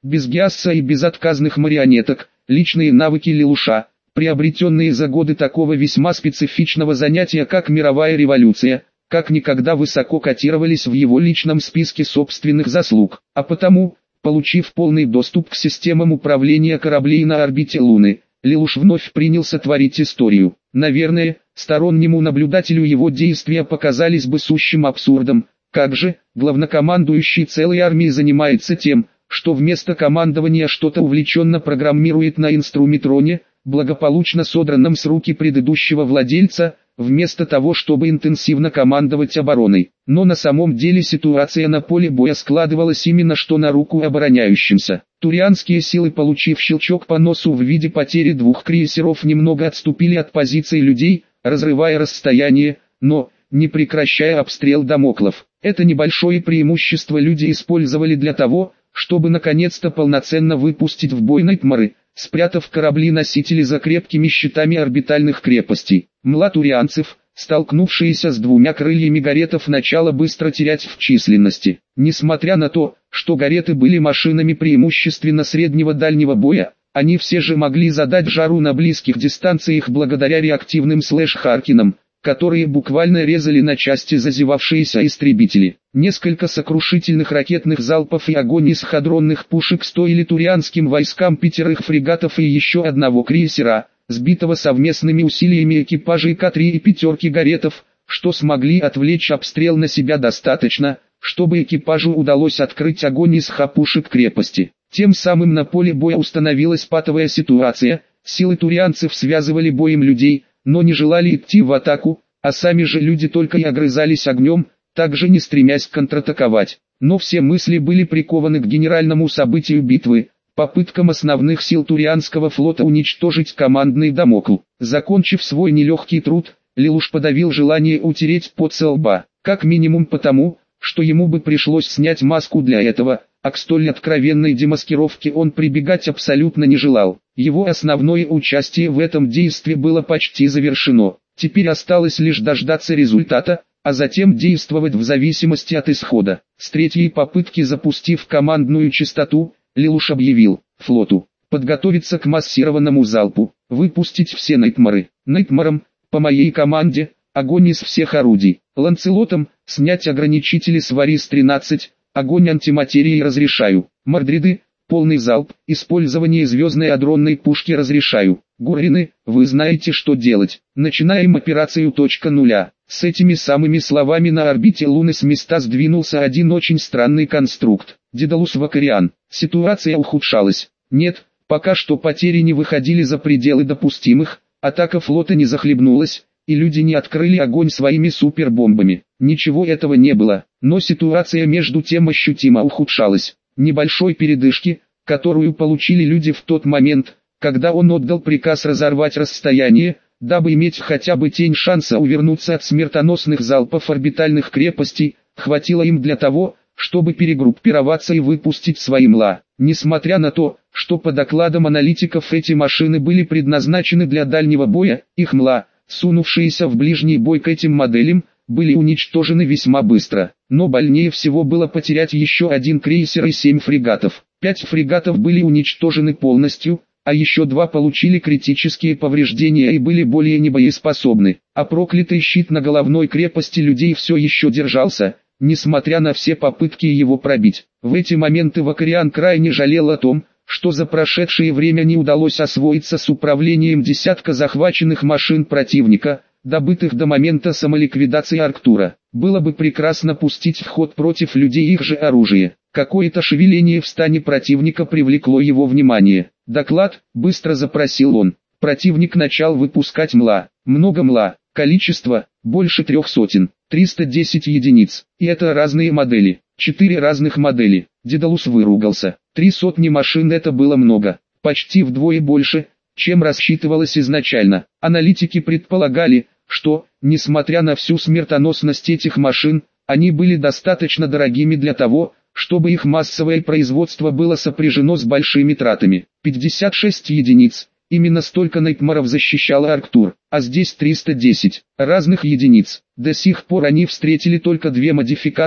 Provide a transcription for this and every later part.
без Гиасса и безотказных марионеток, личные навыки Лелуша, приобретенные за годы такого весьма специфичного занятия как мировая революция, как никогда высоко котировались в его личном списке собственных заслуг, а потому, получив полный доступ к системам управления кораблей на орбите Луны, Лелуш вновь принялся творить историю. Наверное, стороннему наблюдателю его действия показались бы сущим абсурдом. Как же, главнокомандующий целой армией занимается тем, что вместо командования что-то увлеченно программирует на инструментроне, благополучно содранном с руки предыдущего владельца, вместо того, чтобы интенсивно командовать обороной. Но на самом деле ситуация на поле боя складывалась именно что на руку обороняющимся. Турианские силы, получив щелчок по носу в виде потери двух крейсеров, немного отступили от позиций людей, разрывая расстояние, но не прекращая обстрел домоклов. Это небольшое преимущество люди использовали для того, чтобы наконец-то полноценно выпустить в бой Найтмары, спрятав корабли-носители за крепкими щитами орбитальных крепостей. Мла турианцев, столкнувшиеся с двумя крыльями гаретов, начало быстро терять в численности. Несмотря на то, что гареты были машинами преимущественно среднего-дальнего боя, они все же могли задать жару на близких дистанциях благодаря реактивным слэш-харкинам, которые буквально резали на части зазевавшиеся истребители. Несколько сокрушительных ракетных залпов и огонь из эскадронных пушек стоили турианским войскам 5 фрегатов и еще одного крейсера, сбитого совместными усилиями экипажей К-3 и 5 гаретов, что смогли отвлечь обстрел на себя достаточно, чтобы экипажу удалось открыть огонь из пушек крепости. Тем самым на поле боя установилась патовая ситуация, силы турианцев связывали боем людей, но не желали идти в атаку, а сами же люди только и огрызались огнем, также не стремясь контратаковать. Но все мысли были прикованы к генеральному событию битвы, попыткам основных сил Турианского флота уничтожить командный Дамокл. Закончив свой нелегкий труд, Лелуш подавил желание утереть пот со лба, как минимум потому, что ему бы пришлось снять маску для этого, а к столь откровенной демаскировке он прибегать абсолютно не желал. Его основное участие в этом действии было почти завершено. Теперь осталось лишь дождаться результата, а затем действовать в зависимости от исхода. С третьей попытки, запустив командную частоту, Лелуш объявил флоту подготовиться к массированному залпу, выпустить все Найтмары. Найтмарам, по моей команде, огонь из всех орудий. Ланцелотам, снять ограничители с Варис-13, огонь антиматерии разрешаю. Мордриды, полный залп, использование звездной адронной пушки разрешаю. Гуррины, вы знаете, что делать. Начинаем операцию .0. С этими самыми словами на орбите Луны с места сдвинулся один очень странный конструкт. Дедалус Вакариан. Ситуация ухудшалась. Нет, пока что потери не выходили за пределы допустимых, атака флота не захлебнулась, и люди не открыли огонь своими супербомбами. Ничего этого не было, но ситуация между тем ощутимо ухудшалась. Небольшой передышки, которую получили люди в тот момент, когда он отдал приказ разорвать расстояние, дабы иметь хотя бы тень шанса увернуться от смертоносных залпов орбитальных крепостей, хватило им для того, чтобы перегруппироваться и выпустить свои МЛА. Несмотря на то, что по докладам аналитиков эти машины были предназначены для дальнего боя, их МЛА, сунувшиеся в ближний бой к этим моделям, были уничтожены весьма быстро. Но больнее всего было потерять еще один крейсер и 7 фрегатов. 5 фрегатов были уничтожены полностью, а еще 2 получили критические повреждения и были более небоеспособны. А проклятый щит на головной крепости людей все еще держался, несмотря на все попытки его пробить. В эти моменты Вакариан крайне жалел о том, что за прошедшее время не удалось освоиться с управлением десятка захваченных машин противника, добытых до момента самоликвидации Арктура. Было бы прекрасно пустить в ход против людей их же оружие. Какое-то шевеление в стане противника привлекло его внимание. «Доклад», — быстро запросил он. Противник начал выпускать МЛА. Много МЛА. Количество — больше 300. 310 единиц. И это разные модели. 4 разных модели. Дедалус выругался. 300 машин — это было много. Почти вдвое больше, чем рассчитывалось изначально. Аналитики предполагали, что, несмотря на всю смертоносность этих машин, они были достаточно дорогими для того, чтобы их массовое производство было сопряжено с большими тратами. 56 единиц. Именно столько Найтмаров защищала Арктур, а здесь 310 разных единиц. До сих пор они встретили только 2 модификации,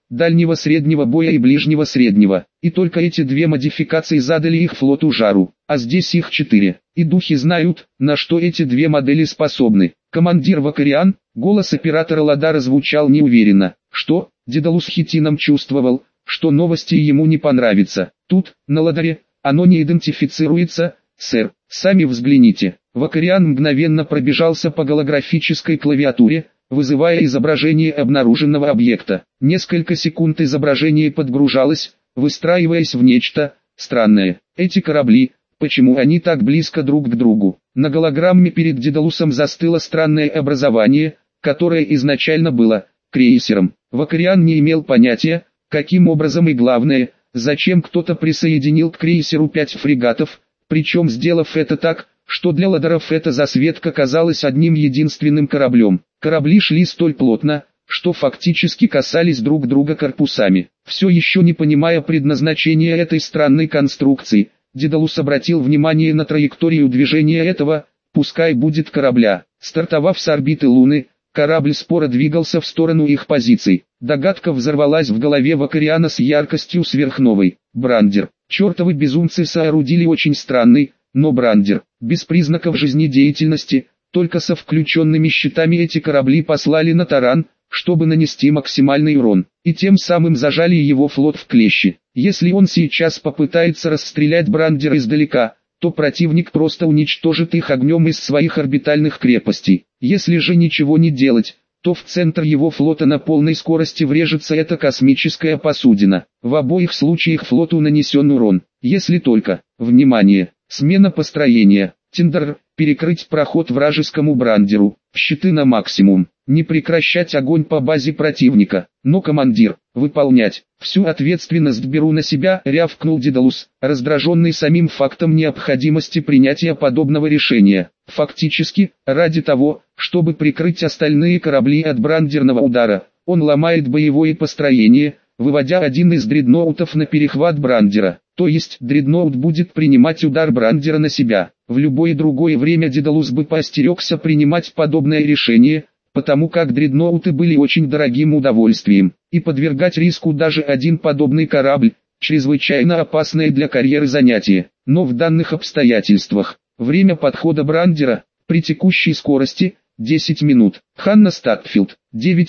дальнего среднего боя и ближнего среднего. И только эти две модификации задали их флоту жару, а здесь их 4. И духи знают, на что эти две модели способны. Командир Вакариан, голос оператора Ладара звучал неуверенно. Что? Дедалус Хитином чувствовал, что новости ему не понравятся. Тут, на Ладаре, оно не идентифицируется, сэр. Сами взгляните. Вакариан мгновенно пробежался по голографической клавиатуре, вызывая изображение обнаруженного объекта. Несколько секунд изображение подгружалось, выстраиваясь в нечто странное. Эти корабли, почему они так близко друг к другу? На голограмме перед Дедалусом застыло странное образование, которое изначально было крейсером. Вакариан не имел понятия, каким образом и главное, зачем кто-то присоединил к крейсеру 5 фрегатов, причем сделав это так, что для ладеров эта засветка казалась одним единственным кораблем. Корабли шли столь плотно, что фактически касались друг друга корпусами. Все еще не понимая предназначения этой странной конструкции, Дедалус обратил внимание на траекторию движения этого, пускай будет корабля. Стартовав с орбиты Луны, корабль споро двигался в сторону их позиций. Догадка взорвалась в голове Вакариана с яркостью сверхновой. Брандер. Чертовы безумцы соорудили очень странный, но брандер. Без признаков жизнедеятельности, только со включенными щитами эти корабли послали на таран, чтобы нанести максимальный урон, и тем самым зажали его флот в клещи. Если он сейчас попытается расстрелять брандер издалека, то противник просто уничтожит их огнем из своих орбитальных крепостей. Если же ничего не делать, то в центр его флота на полной скорости врежется эта космическая посудина. В обоих случаях флоту нанесен урон, если только, внимание, смена построения, тендер, перекрыть проход вражескому брандеру, щиты на максимум, не прекращать огонь по базе противника, но командир, выполнять, всю ответственность беру на себя, рявкнул Дедалус, раздраженный самим фактом необходимости принятия подобного решения. Фактически, ради того, чтобы прикрыть остальные корабли от брандерного удара, он ломает боевое построение, выводя один из дредноутов на перехват брандера. То есть дредноут будет принимать удар брандера на себя. В любое другое время Дедалус бы поостерегся принимать подобное решение, потому как дредноуты были очень дорогим удовольствием, и подвергать риску даже один подобный корабль, чрезвычайно опасное для карьеры занятие. Но в данных обстоятельствах, время подхода брандера, при текущей скорости, 10 минут. Ханна Статфилд,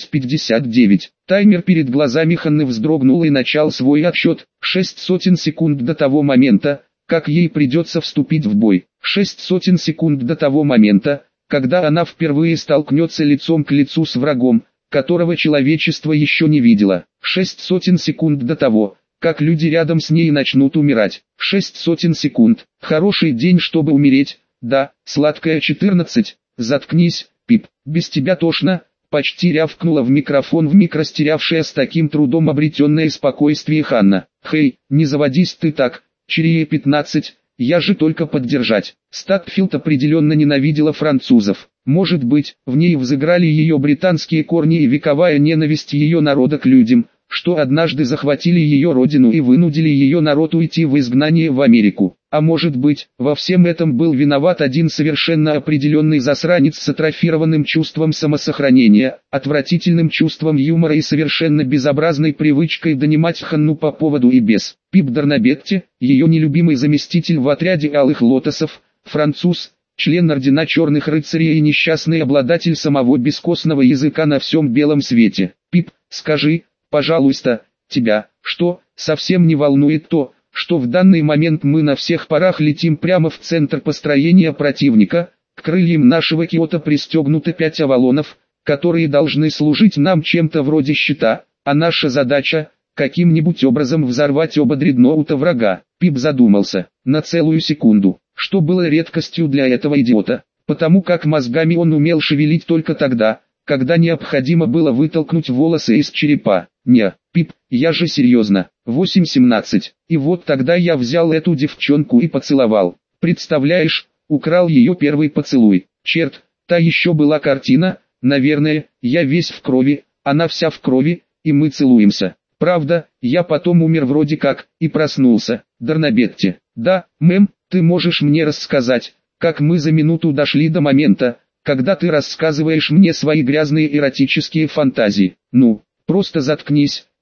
9:59. Таймер перед глазами Ханны вздрогнул и начал свой отсчет. 0,06 секунд до того момента, как ей придется вступить в бой. 0,06 секунд до того момента, когда она впервые столкнется лицом к лицу с врагом, которого человечество еще не видело. 0,06 секунд до того, как люди рядом с ней начнут умирать. 0,06 секунд. Хороший день, чтобы умереть. Да, сладкая 14. Заткнись, Пип, без тебя тошно. Почти рявкнула в микрофон растерявшая с таким трудом обретенное спокойствие Ханна. Хей, не заводись ты так, Чирия 15, я же только поддержать. Статфилд определенно ненавидела французов. Может быть, в ней взыграли ее британские корни и вековая ненависть ее народа к людям, что однажды захватили ее родину и вынудили ее народ уйти в изгнание в Америку. А может быть, во всем этом был виноват один совершенно определенный засранец с атрофированным чувством самосохранения, отвратительным чувством юмора и совершенно безобразной привычкой донимать Ханну по поводу и без. Пип Дарнабетти, ее нелюбимый заместитель в отряде Алых Лотосов, француз, член ордена Черных Рыцарей и несчастный обладатель самого бескостного языка на всем белом свете. Пип, скажи, пожалуйста, тебя, что, совсем не волнует то, что в данный момент мы на всех парах летим прямо в центр построения противника, к крыльям нашего Киота пристегнуты 5 авалонов, которые должны служить нам чем-то вроде щита, а наша задача – каким-нибудь образом взорвать оба дредноута врага. Пип задумался, на целую секунду, что было редкостью для этого идиота, потому как мозгами он умел шевелить только тогда, когда необходимо было вытолкнуть волосы из черепа. Не, Пип, я же серьезно, 8:17, и вот тогда я взял эту девчонку и поцеловал. Представляешь, украл ее первый поцелуй. Черт, та еще была картина, наверное, я весь в крови, она вся в крови, и мы целуемся. Правда, я потом умер вроде как, и проснулся. Дарнабетти, да, мэм, ты можешь мне рассказать, как мы за минуту дошли до момента, когда ты рассказываешь мне свои грязные эротические фантазии. Ну, просто заткнись, Пип.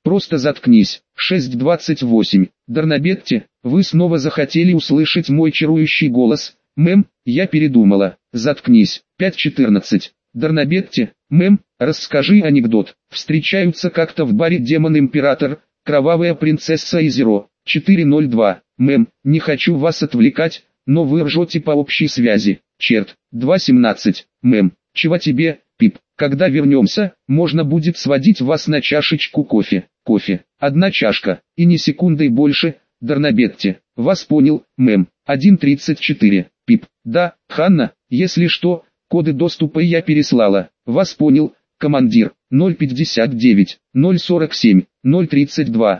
Просто заткнись. 6:28. Дарнабетти, вы снова захотели услышать мой чарующий голос? Мэм, я передумала. Заткнись. 5:14. Дарнабетти, мэм, расскажи анекдот. Встречаются как-то в баре демон-император, кровавая принцесса и Зеро. 4:02. Мэм, не хочу вас отвлекать, но вы ржете по общей связи. Черт. 2:17. Мэм, чего тебе, Пип? Когда вернемся, можно будет сводить вас на чашечку кофе. Кофе. 1 чашка, и ни секундой больше. Дарнабетти, вас понял, мэм. 1:34. Пип, да, Ханна, если что, коды доступа я переслала. Вас понял, командир. 0:59, 0:47, 0:32,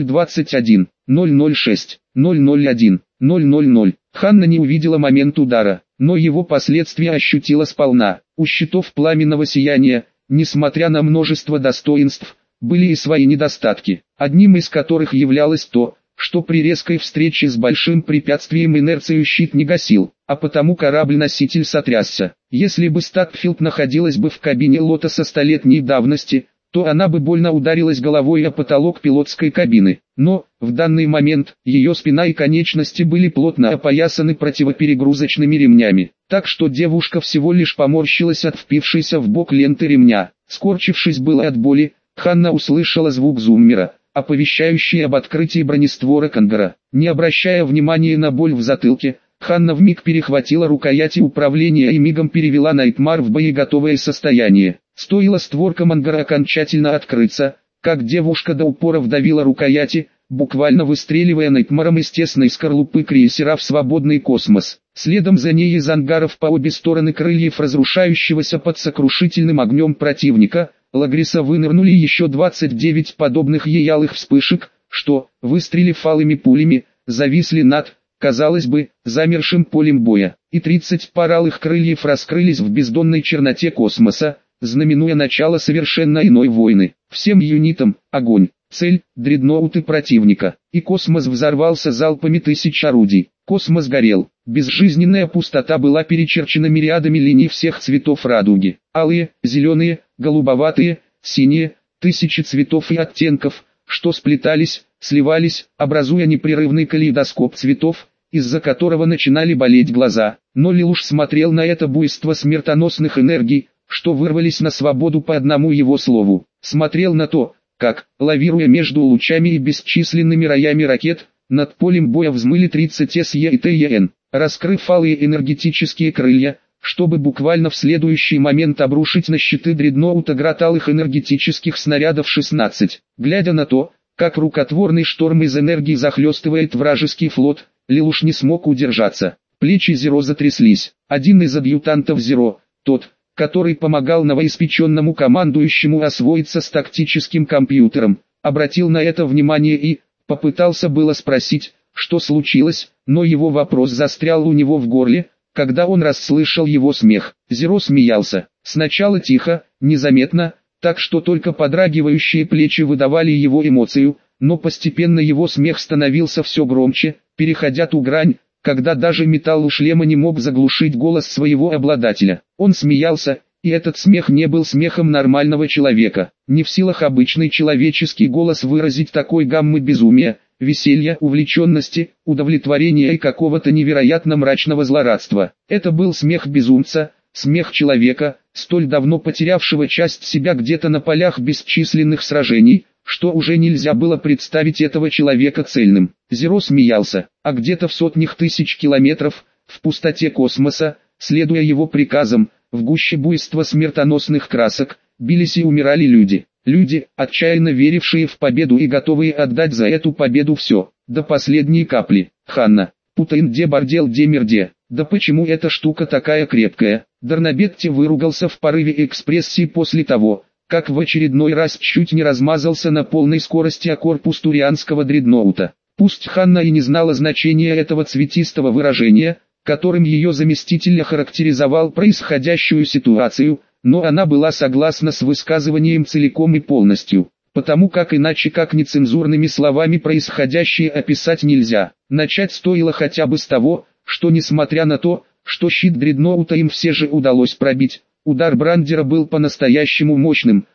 0:21, 0:06, 0:01, 0:00. Ханна не увидела момент удара, но его последствия ощутила сполна. У щитов пламенного сияния, несмотря на множество достоинств, были и свои недостатки, одним из которых являлось то, что при резкой встрече с большим препятствием инерцию щит не гасил, а потому корабль-носитель сотрясся. Если бы Стакфилд находилась бы в кабине Лотоса столетней давности, то она бы больно ударилась головой о потолок пилотской кабины. Но, в данный момент, ее спина и конечности были плотно опоясаны противоперегрузочными ремнями, так что девушка всего лишь поморщилась от впившейся в бок ленты ремня. Скорчившись было от боли, Ханна услышала звук зуммера, оповещающий об открытии бронестворок ангара. Не обращая внимания на боль в затылке, Ханна вмиг перехватила рукояти управления и мигом перевела Найтмар в боеготовое состояние. Стоило створкам ангара окончательно открыться, как девушка до упора вдавила рукояти, буквально выстреливая Найтмаром из тесной скорлупы крейсера в свободный космос. Следом за ней из ангаров по обе стороны крыльев разрушающегося под сокрушительным огнем противника, Лагриса вынырнули еще 29 подобных ей алых вспышек, что, выстрелив алыми пулями, зависли над, казалось бы, замершим полем боя, и 30 пар алых крыльев раскрылись в бездонной черноте космоса, знаменуя начало совершенно иной войны. Всем юнитам — огонь, цель — дредноуты противника, и космос взорвался залпами тысяч орудий. Космос горел, безжизненная пустота была перечерчена мириадами линий всех цветов радуги. Алые, зеленые, голубоватые, синие, тысячи цветов и оттенков, что сплетались, сливались, образуя непрерывный калейдоскоп цветов, из-за которого начинали болеть глаза. Но Лелуш смотрел на это буйство смертоносных энергий, что вырвались на свободу по одному его слову. Смотрел на то, как, лавируя между лучами и бесчисленными роями ракет, над полем боя взмыли 30 СЕ и ТЕН, раскрыв алые энергетические крылья, чтобы буквально в следующий момент обрушить на щиты дредноута град алых энергетических снарядов 16. Глядя на то, как рукотворный шторм из энергии захлестывает вражеский флот, Лелуш не смог удержаться. Плечи Зеро затряслись. Один из адъютантов Зеро, тот, который помогал новоиспеченному командующему освоиться с тактическим компьютером, обратил на это внимание и попытался было спросить, что случилось, но его вопрос застрял у него в горле, когда он расслышал его смех. Зеро смеялся, сначала тихо, незаметно, так что только подрагивающие плечи выдавали его эмоцию, но постепенно его смех становился все громче, переходя ту грань, когда даже металл у шлема не мог заглушить голос своего обладателя. Он смеялся, и этот смех не был смехом нормального человека. Не в силах обычный человеческий голос выразить такой гаммы безумия, веселья, увлеченности, удовлетворения и какого-то невероятно мрачного злорадства. Это был смех безумца, смех человека, столь давно потерявшего часть себя где-то на полях бесчисленных сражений, что уже нельзя было представить этого человека цельным. Зеро смеялся, а где-то в сотнях тысяч километров, в пустоте космоса, следуя его приказам, в гуще буйства смертоносных красок, бились и умирали люди. Люди, отчаянно верившие в победу и готовые отдать за эту победу все, до последней капли. Ханна, Путаин де бордел де мерде, да почему эта штука такая крепкая? Дарнабетти выругался в порыве экспрессии после того, как в очередной раз чуть не размазался на полной скорости о корпус турианского дредноута. Пусть Ханна и не знала значения этого цветистого выражения, которым ее заместитель охарактеризовал происходящую ситуацию, но она была согласна с высказыванием целиком и полностью, потому как иначе как нецензурными словами происходящее описать нельзя. Начать стоило хотя бы с того, что несмотря на то, что щит дредноута им все же удалось пробить, удар Брандера был по-настоящему мощным,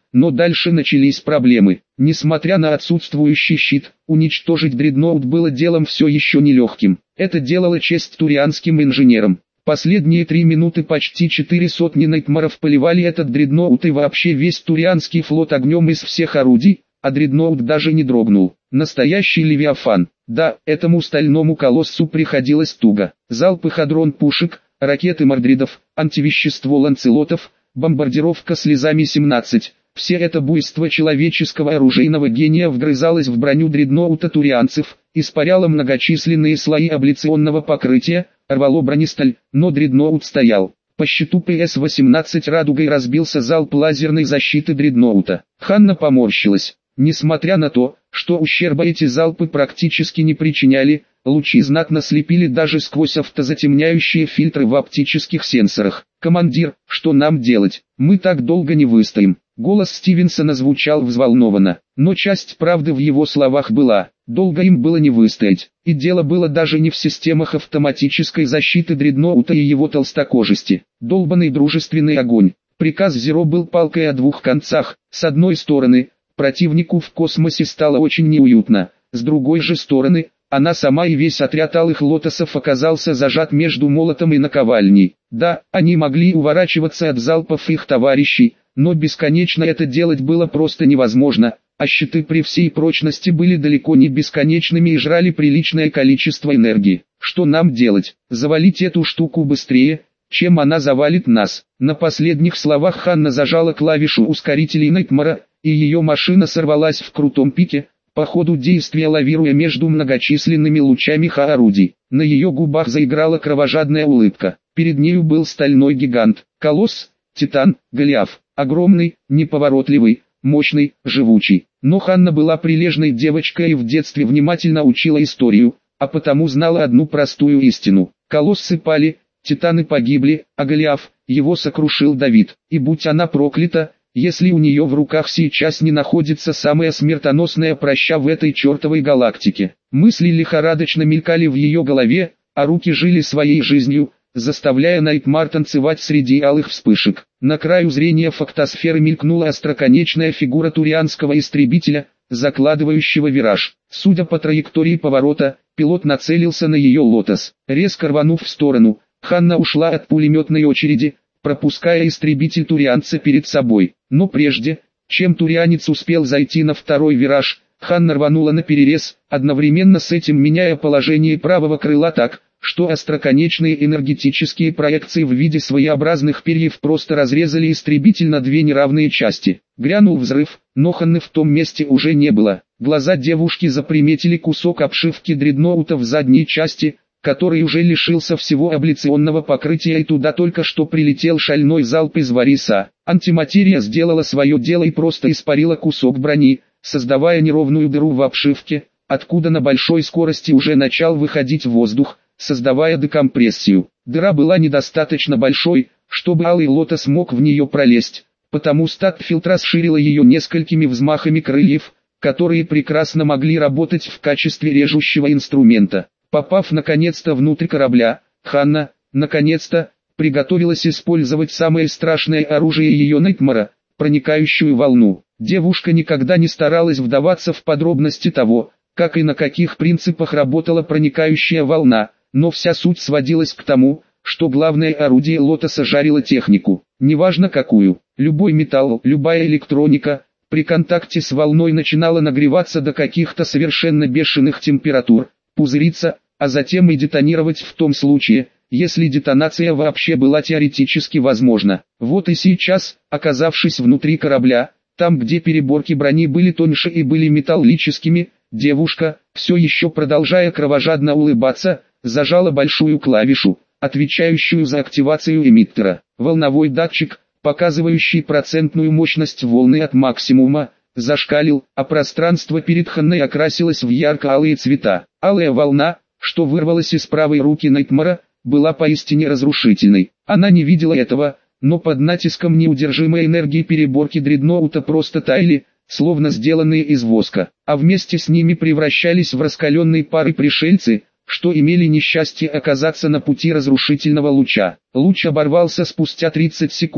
но дальше начались проблемы. Несмотря на отсутствующий щит, уничтожить дредноут было делом все еще нелегким. Это делало честь турианским инженерам. Последние 3 минуты почти 4 сотни найтмаров поливали этот дредноут и вообще весь турианский флот огнем из всех орудий, а дредноут даже не дрогнул. Настоящий левиафан. Да, этому стальному колоссу приходилось туго. Залпы хадрон-пушек, ракеты мордридов, антивещество ланцелотов, бомбардировка слезами 17. Все это буйство человеческого оружейного гения вгрызалось в броню дредноута турианцев, испаряло многочисленные слои абляционного покрытия, рвало бронесталь, но дредноут стоял. По щиту ПС-18 радугой разбился залп лазерной защиты дредноута. Ханна поморщилась. Несмотря на то, что ущерба эти залпы практически не причиняли, лучи знатно слепили даже сквозь автозатемняющие фильтры в оптических сенсорах. «Командир, что нам делать? Мы так долго не выстоим». Голос Стивенсона звучал взволнованно, но часть правды в его словах была. Долго им было не выстоять, и дело было даже не в системах автоматической защиты дредноута и его толстокожести. Долбанный дружественный огонь. Приказ Зеро был палкой о двух концах. С одной стороны, противнику в космосе стало очень неуютно, с другой же стороны, она сама и весь отряд алых лотосов оказался зажат между молотом и наковальней. Да, они могли уворачиваться от залпов их товарищей, но бесконечно это делать было просто невозможно, а щиты при всей прочности были далеко не бесконечными и жрали приличное количество энергии. Что нам делать? Завалить эту штуку быстрее, чем она завалит нас. На последних словах Ханна зажала клавишу ускорителей Найтмара, и ее машина сорвалась в крутом пике, по ходу действия лавируя между многочисленными лучами орудий. На ее губах заиграла кровожадная улыбка. Перед нею был стальной гигант, колосс, титан, Голиаф. Огромный, неповоротливый, мощный, живучий. Но Ханна была прилежной девочкой и в детстве внимательно учила историю, а потому знала одну простую истину. Колоссы пали, титаны погибли, а Голиаф, его сокрушил Давид. И будь она проклята, если у нее в руках сейчас не находится самая смертоносная праща в этой чертовой галактике. Мысли лихорадочно мелькали в ее голове, а руки жили своей жизнью, заставляя Найтмар танцевать среди алых вспышек. На краю зрения фотосферы мелькнула остроконечная фигура турианского истребителя, закладывающего вираж. Судя по траектории поворота, пилот нацелился на ее лотос. Резко рванув в сторону, Ханна ушла от пулеметной очереди, пропуская истребитель турианца перед собой. Но прежде, чем турианец успел зайти на второй вираж, Ханна рванула наперерез, одновременно с этим меняя положение правого крыла так, что остроконечные энергетические проекции в виде своеобразных перьев просто разрезали истребитель на две неравные части. Грянул взрыв, но Ханны в том месте уже не было. Глаза девушки заприметили кусок обшивки дредноута в задней части, который уже лишился всего абляционного покрытия, и туда только что прилетел шальной залп из Вариса. Антиматерия сделала свое дело и просто испарила кусок брони, создавая неровную дыру в обшивке, откуда на большой скорости уже начал выходить воздух, создавая декомпрессию. Дыра была недостаточно большой, чтобы алый лотос мог в нее пролезть, потому стат-фильтр расширила ее несколькими взмахами крыльев, которые прекрасно могли работать в качестве режущего инструмента. Попав наконец-то внутрь корабля, Ханна, наконец-то, приготовилась использовать самое страшное оружие ее Найтмара, проникающую волну. Девушка никогда не старалась вдаваться в подробности того, как и на каких принципах работала проникающая волна, но вся суть сводилась к тому, что главное орудие лотоса жарило технику, неважно какую. Любой металл, любая электроника, при контакте с волной начинала нагреваться до каких-то совершенно бешеных температур, пузыриться, а затем и детонировать в том случае, если детонация вообще была теоретически возможна. Вот и сейчас, оказавшись внутри корабля, там где переборки брони были тоньше и были металлическими, девушка, все еще продолжая кровожадно улыбаться, зажала большую клавишу, отвечающую за активацию эмиттера. Волновой датчик, показывающий процентную мощность волны от максимума, зашкалил, а пространство перед Ханной окрасилось в ярко-алые цвета. Алая волна, что вырвалась из правой руки Найтмара, была поистине разрушительной. Она не видела этого, но под натиском неудержимой энергии переборки дредноута просто таяли, словно сделанные из воска, а вместе с ними превращались в раскаленные пары пришельцы, что имели несчастье оказаться на пути разрушительного луча. Луч оборвался спустя 30 секунд,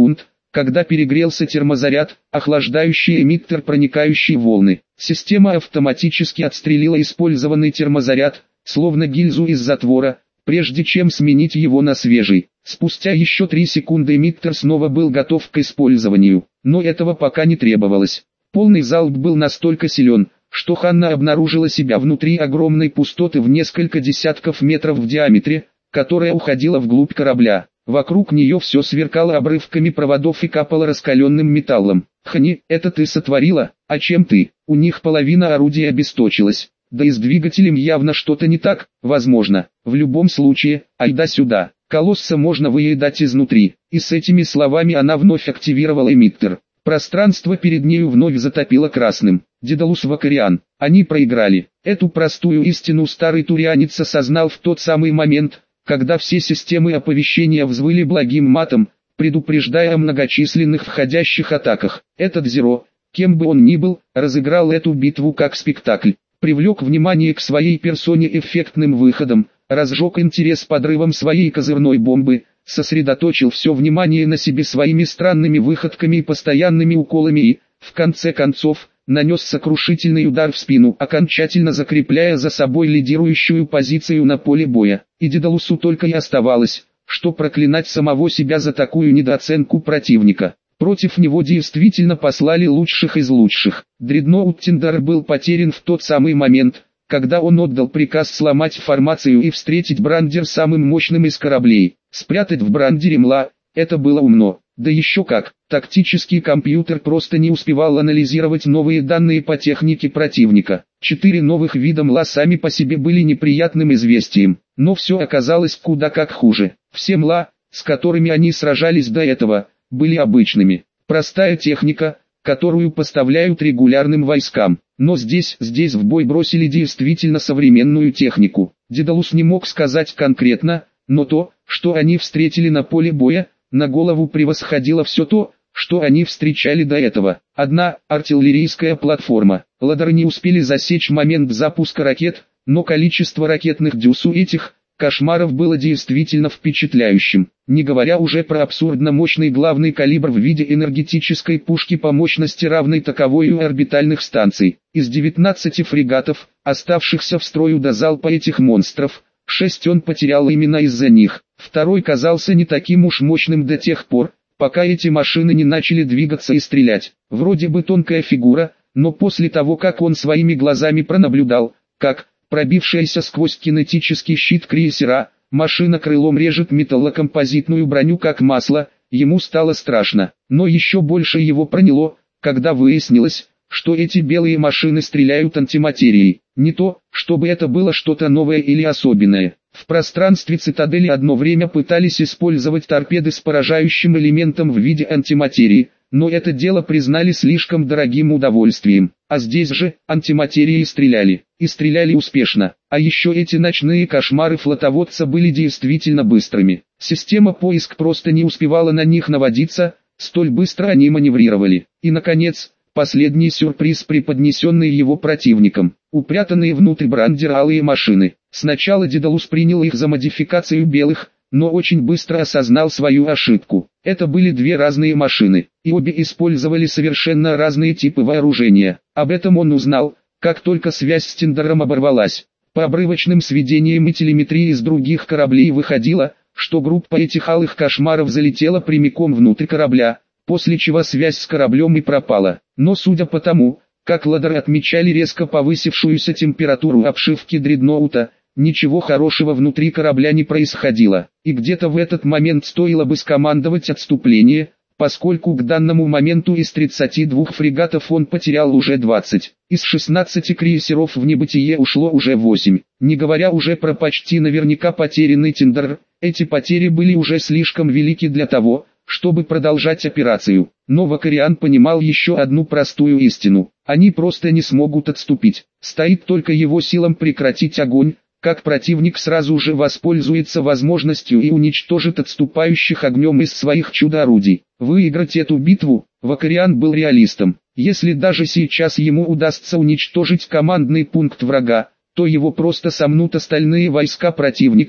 когда перегрелся термозаряд, охлаждающий эмиттер проникающие волны. Система автоматически отстрелила использованный термозаряд, словно гильзу из затвора, прежде чем сменить его на свежий. Спустя еще 3 секунды эмиттер снова был готов к использованию, но этого пока не требовалось. Полный залп был настолько силен, что Ханна обнаружила себя внутри огромной пустоты в несколько десятков метров в диаметре, которая уходила вглубь корабля. Вокруг нее все сверкало обрывками проводов и капало раскаленным металлом. «Хни, это ты сотворила? А чем ты? У них половина орудия обесточилась. Да и с двигателем явно что-то не так, возможно. В любом случае, айда сюда. Колосса можно выедать изнутри». И с этими словами она вновь активировала эмиттер. Пространство перед нею вновь затопило красным. Дедалус Вакариан. Они проиграли. Эту простую истину старый турианец осознал в тот самый момент, когда все системы оповещения взвыли благим матом, предупреждая о многочисленных входящих атаках. Этот Зеро, кем бы он ни был, разыграл эту битву как спектакль, привлек внимание к своей персоне эффектным выходом, разжег интерес подрывом своей козырной бомбы, сосредоточил все внимание на себе своими странными выходками и постоянными уколами и, в конце концов, нанес сокрушительный удар в спину, окончательно закрепляя за собой лидирующую позицию на поле боя. И Дедалусу только и оставалось, что проклинать самого себя за такую недооценку противника. Против него действительно послали лучших из лучших. Дредноут Тиндер был потерян в тот самый момент, когда он отдал приказ сломать формацию и встретить Брандер самым мощным из кораблей. Спрятать в Брандере МЛА – это было умно. Да еще как, тактический компьютер просто не успевал анализировать новые данные по технике противника. 4 новых вида МЛА сами по себе были неприятным известием, но все оказалось куда как хуже. Все МЛА, с которыми они сражались до этого, были обычными. Простая техника, которую поставляют регулярным войскам. Но здесь в бой бросили действительно современную технику. Дедалус не мог сказать конкретно, но то, что они встретили на поле боя, на голову превосходило все то, что они встречали до этого. Одна артиллерийская платформа. Ладеры не успели засечь момент запуска ракет, но количество ракетных дюз у этих кошмаров было действительно впечатляющим, не говоря уже про абсурдно мощный главный калибр в виде энергетической пушки по мощности равной таковой у орбитальных станций. Из 19 фрегатов, оставшихся в строю до залпа этих монстров, 6 он потерял именно из-за них. Второй казался не таким уж мощным до тех пор, пока эти машины не начали двигаться и стрелять. Вроде бы тонкая фигура, но после того как он своими глазами пронаблюдал, как, пробившаяся сквозь кинетический щит крейсера, машина крылом режет металлокомпозитную броню как масло, ему стало страшно. Но еще больше его проняло, когда выяснилось, что эти белые машины стреляют антиматерией. Не то, чтобы это было что-то новое или особенное. В пространстве цитадели одно время пытались использовать торпеды с поражающим элементом в виде антиматерии, но это дело признали слишком дорогим удовольствием. А здесь же антиматерией стреляли, и стреляли успешно. А еще эти ночные кошмары флотоводца были действительно быстрыми. Система поиск просто не успевала на них наводиться, столь быстро они маневрировали. И наконец, последний сюрприз, преподнесенный его противником. Упрятанные внутрь Брандера алые машины. Сначала Дедалус принял их за модификацию белых, но очень быстро осознал свою ошибку. Это были 2 разные машины, и обе использовали совершенно разные типы вооружения. Об этом он узнал, как только связь с Тиндером оборвалась. По обрывочным сведениям и телеметрии из других кораблей выходило, что группа этих алых кошмаров залетела прямиком внутрь корабля, после чего связь с кораблем и пропала. Но судя по тому, как ладеры отмечали резко повысившуюся температуру обшивки дредноута, ничего хорошего внутри корабля не происходило. И где-то в этот момент стоило бы скомандовать отступление, поскольку к данному моменту из 32 фрегатов он потерял уже 20. Из 16 крейсеров в небытие ушло уже 8. Не говоря уже про почти наверняка потерянный Тиндер, эти потери были уже слишком велики для того, чтобы продолжать операцию. Но Вакариан понимал еще одну простую истину. Они просто не смогут отступить. Стоит только его силам прекратить огонь, как противник сразу же воспользуется возможностью и уничтожит отступающих огнем из своих чудо-орудий. Выиграть эту битву, Вакариан был реалистом. Если даже сейчас ему удастся уничтожить командный пункт врага, то его просто сомнут остальные войска противника,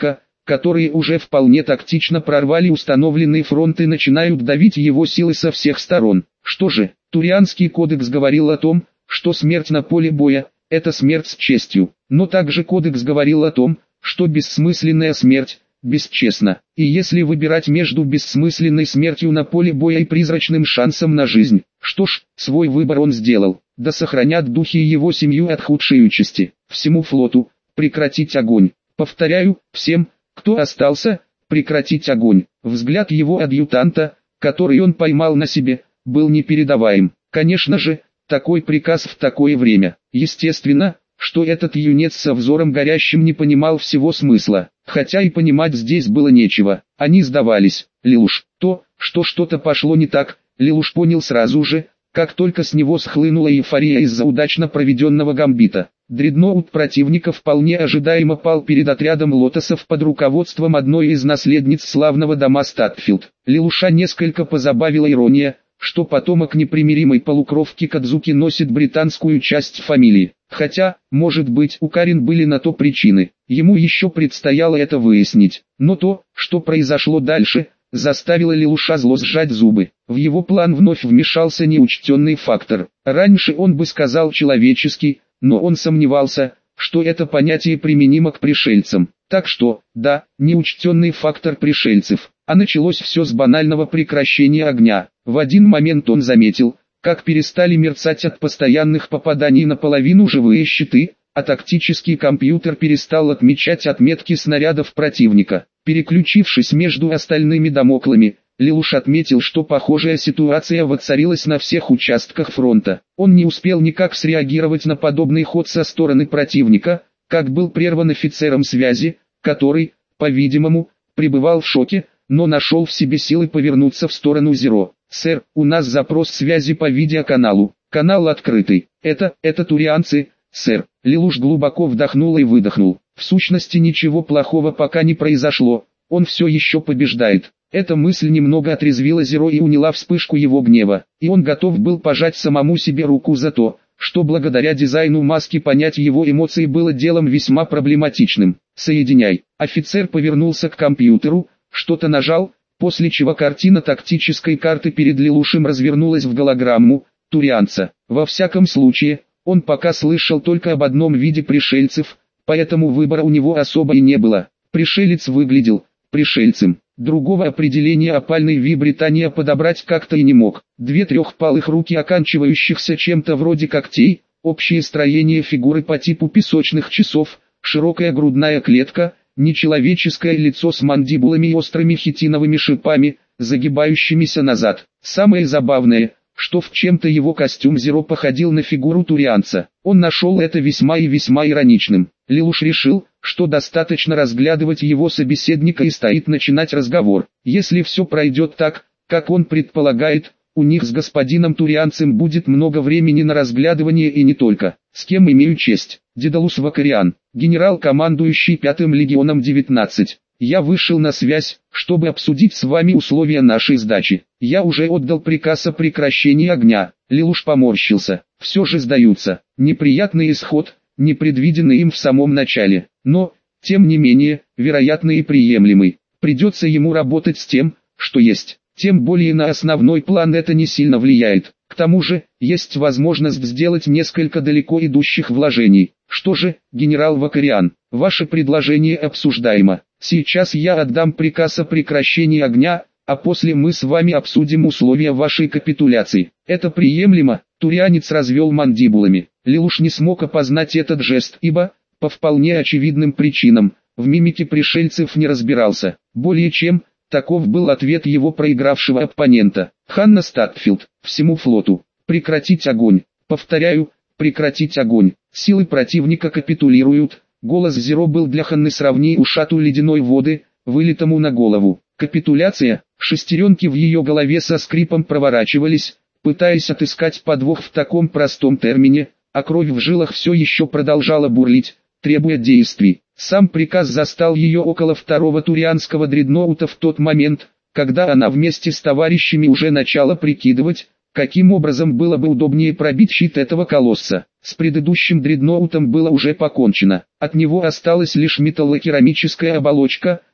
которые уже вполне тактично прорвали установленный фронт и начинают давить его силы со всех сторон. Что же, Турианский кодекс говорил о том, что смерть на поле боя – это смерть с честью, но также кодекс говорил о том, что бессмысленная смерть – бесчестна. И если выбирать между бессмысленной смертью на поле боя и призрачным шансом на жизнь, что ж, свой выбор он сделал. Да сохранят духи и его семью от худшей участи. Всему флоту прекратить огонь. Повторяю, всем, кто остался, прекратить огонь. Взгляд его адъютанта, который он поймал на себе, был непередаваем. Конечно же, такой приказ в такое время. Естественно, что этот юнец со взором горящим не понимал всего смысла. Хотя и понимать здесь было нечего. Они сдавались. Лелуш, то, что что-то пошло не так, Лелуш понял сразу же, как только с него схлынула эйфория из-за удачно проведенного гамбита. Дредноут противника вполне ожидаемо пал перед отрядом лотосов под руководством одной из наследниц славного дома Статфилд. Лелуша несколько позабавила ирония, что потомок непримиримой полукровки Кадзуки носит британскую часть фамилии. Хотя, может быть, у Карин были на то причины. Ему еще предстояло это выяснить. Но то, что произошло дальше, заставило Лелуша зло сжать зубы. В его план вновь вмешался неучтенный фактор. Раньше он бы сказал человеческий, но он сомневался, что это понятие применимо к пришельцам. Так что, да, неучтенный фактор пришельцев. А началось все с банального прекращения огня. В один момент он заметил, как перестали мерцать от постоянных попаданий наполовину живые щиты, а тактический компьютер перестал отмечать отметки снарядов противника. Переключившись между остальными домоклами, Лелуш отметил, что похожая ситуация воцарилась на всех участках фронта. Он не успел никак среагировать на подобный ход со стороны противника, как был прерван офицером связи, который, по-видимому, пребывал в шоке, но нашел в себе силы повернуться в сторону Зеро. «Сэр, у нас запрос связи по видеоканалу. Канал открытый. Это турианцы, сэр». Лелуш глубоко вдохнул и выдохнул. В сущности ничего плохого пока не произошло, он все еще побеждает. Эта мысль немного отрезвила Зеро и уняла вспышку его гнева, и он готов был пожать самому себе руку за то, что благодаря дизайну маски понять его эмоции было делом весьма проблематичным. «Соединяй». Офицер повернулся к компьютеру, что-то нажал, после чего картина тактической карты перед Лелушем развернулась в голограмму турианца. Во всяком случае, он пока слышал только об одном виде пришельцев, поэтому выбора у него особо и не было. Пришелец выглядел пришельцем. Другого определения опальной Ви Британия подобрать как-то и не мог. Две трехпалых руки, оканчивающихся чем-то вроде когтей, общее строение фигуры по типу песочных часов, широкая грудная клетка, нечеловеческое лицо с мандибулами и острыми хитиновыми шипами, загибающимися назад. Самое забавное, что в чем-то его костюм Зеро походил на фигуру турианца. Он нашел это весьма и весьма ироничным. Лелуш решил, что достаточно разглядывать его собеседника и стоит начинать разговор. Если все пройдет так, как он предполагает, у них с господином турианцем будет много времени на разглядывание и не только. С кем имею честь? Дедалус Вакариан, генерал, командующий 5-м легионом 19. Я вышел на связь, чтобы обсудить с вами условия нашей сдачи. Я уже отдал приказ о прекращении огня. Лелуш поморщился. Все же сдаются. Неприятный исход, непредвиденный им в самом начале. Но, тем не менее, вероятно и приемлемый. Придется ему работать с тем, что есть. Тем более на основной план это не сильно влияет. К тому же, есть возможность сделать несколько далеко идущих вложений. Что же, генерал Вакариан, ваше предложение обсуждаемо. Сейчас я отдам приказ о прекращении огня, а после мы с вами обсудим условия вашей капитуляции. Это приемлемо? Турианец развел мандибулами. Лелуш не смог опознать этот жест, ибо, по вполне очевидным причинам, в мимике пришельцев не разбирался. Более чем, таков был ответ его проигравшего оппонента. Ханна Статфилд, всему флоту, прекратить огонь. Повторяю, прекратить огонь. Силы противника капитулируют. Голос Зеро был для Ханны сравни ушату ледяной воды, вылитому на голову. Капитуляция, шестеренки в ее голове со скрипом проворачивались, пытаясь отыскать подвох в таком простом термине, а кровь в жилах все еще продолжала бурлить, требуя действий. Сам приказ застал ее около второго турианского дредноута в тот момент, когда она вместе с товарищами уже начала прикидывать, каким образом было бы удобнее пробить щит этого колосса. С предыдущим дредноутом было уже покончено. От него осталась лишь металлокерамическая оболочка,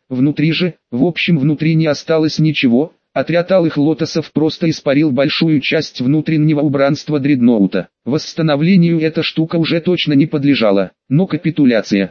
внутри же, в общем внутри не осталось ничего. Отряд алых лотосов просто испарил большую часть внутреннего убранства дредноута. Восстановлению эта штука уже точно не подлежала. Но капитуляция,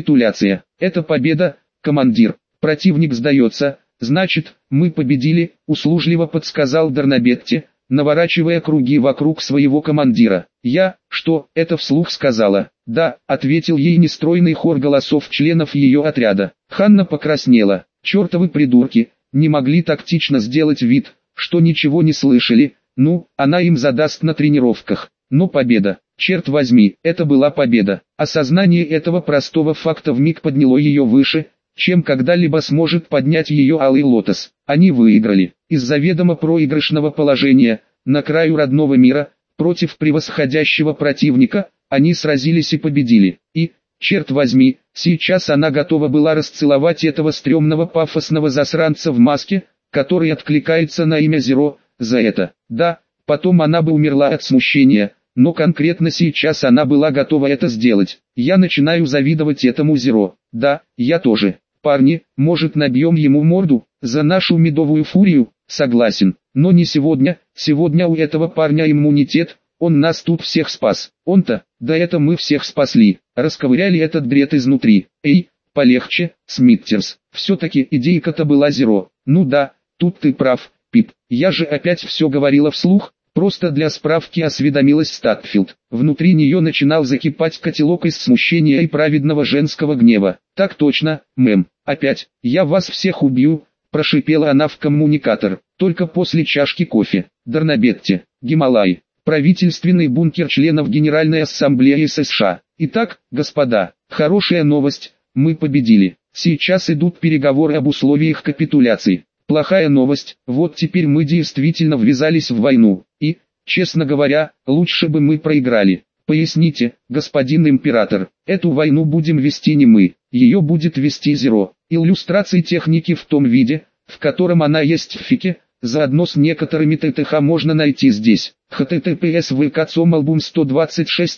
это победа, командир. Противник сдается, значит, мы победили, услужливо подсказал Дарнабетти, наворачивая круги вокруг своего командира. Что, это вслух сказала? Да, ответил ей нестройный хор голосов членов ее отряда. Ханна покраснела. Чертовы придурки, не могли тактично сделать вид, что ничего не слышали. Ну, она им задаст на тренировках. Но победа, черт возьми, это была победа. Осознание этого простого факта вмиг подняло ее выше, чем когда-либо сможет поднять ее алый лотос. Они выиграли. Из заведомо проигрышного положения, на краю родного мира, против превосходящего противника, они сразились и победили. И, черт возьми, сейчас она готова была расцеловать этого стрёмного пафосного засранца в маске, который откликается на имя Зеро, за это. Да, потом она бы умерла от смущения, но конкретно сейчас она была готова это сделать. Я начинаю завидовать этому Зеро. Да, я тоже. Парни, может набьем ему морду, за нашу медовую фурию? Согласен, но не сегодня, сегодня у этого парня иммунитет, он нас тут всех спас. Он-то, да это мы всех спасли, расковыряли этот бред изнутри. Эй, полегче, Смиттерс, все-таки идейка-то была Зеро. Ну да, тут ты прав, Пип, я же опять все говорила вслух. Просто для справки осведомилась Статфилд. Внутри нее начинал закипать котелок из смущения и праведного женского гнева. «Так точно, мэм. Опять, я вас всех убью», – прошипела она в коммуникатор. «Только после чашки кофе. Дарнабетти, Гималай. Правительственный бункер членов Генеральной Ассамблеи США. Итак, господа, хорошая новость, мы победили. Сейчас идут переговоры об условиях капитуляции. Плохая новость, вот теперь мы действительно ввязались в войну, и, честно говоря, лучше бы мы проиграли. Поясните, господин император, эту войну будем вести не мы, ее будет вести Зеро. Иллюстрации техники в том виде, в котором она есть в фике, заодно с некоторыми ТТХ можно найти здесь. https vk.com 126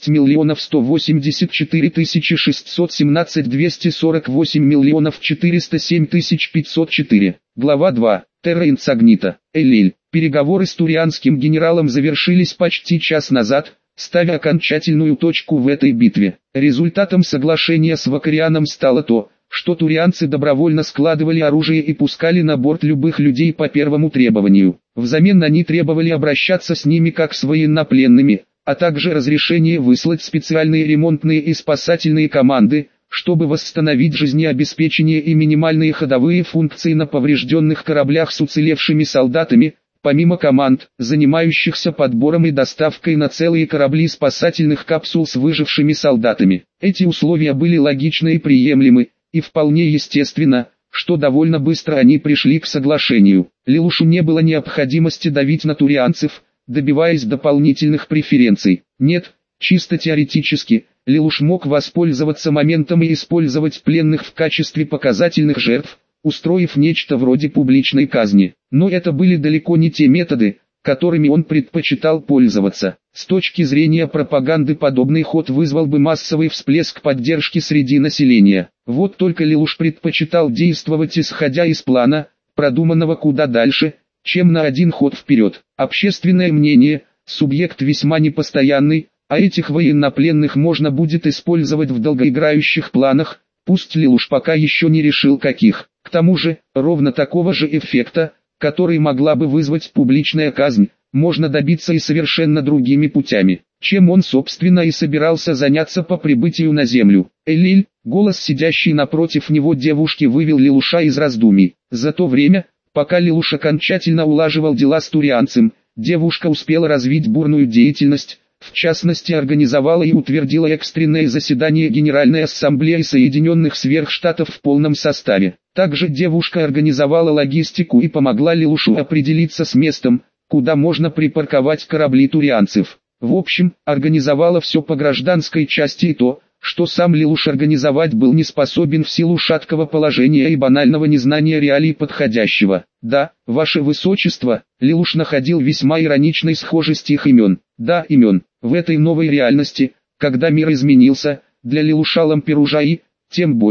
184 617 248 407 504. Глава 2. Терра Инкогнита. Элиль. Переговоры с турианским генералом завершились почти час назад, ставя окончательную точку в этой битве. Результатом соглашения с Вакарианом стало то, что турианцы добровольно складывали оружие и пускали на борт любых людей по первому требованию. Взамен они требовали обращаться с ними как с военнопленными, а также разрешение выслать специальные ремонтные и спасательные команды, чтобы восстановить жизнеобеспечение и минимальные ходовые функции на поврежденных кораблях с уцелевшими солдатами, помимо команд, занимающихся подбором и доставкой на целые корабли спасательных капсул с выжившими солдатами. Эти условия были логичны и приемлемы, и вполне естественно, что довольно быстро они пришли к соглашению. Лелушу не было необходимости давить на турианцев, добиваясь дополнительных преференций. Нет, чисто теоретически, Лелуш мог воспользоваться моментом и использовать пленных в качестве показательных жертв, устроив нечто вроде публичной казни. Но это были далеко не те методы, которыми он предпочитал пользоваться. С точки зрения пропаганды подобный ход вызвал бы массовый всплеск поддержки среди населения. Вот только Лелуш предпочитал действовать исходя из плана, продуманного куда дальше, чем на один ход вперед. Общественное мнение – субъект весьма непостоянный, а этих военнопленных можно будет использовать в долгоиграющих планах, пусть Лелуш пока еще не решил каких. К тому же, ровно такого же эффекта, который могла бы вызвать публичная казнь, можно добиться и совершенно другими путями, чем он собственно и собирался заняться по прибытию на землю. Элиль, голос сидящей напротив него девушки вывел Лелуша из раздумий. За то время, пока Лелуш окончательно улаживал дела с турианцем, девушка успела развить бурную деятельность, в частности организовала и утвердила экстренное заседание Генеральной Ассамблеи Соединенных Сверхштатов в полном составе. Также девушка организовала логистику и помогла Лелушу определиться с местом, куда можно припарковать корабли турианцев. В общем, организовала все по гражданской части и то, что сам Лелуш организовать был не способен в силу шаткого положения и банального незнания реалий подходящего. Да, ваше высочество, Лелуш находил весьма ироничной схожесть их имен. Да, имен. В этой новой реальности, когда мир изменился, для Лелуша Ламперужаи, тем более,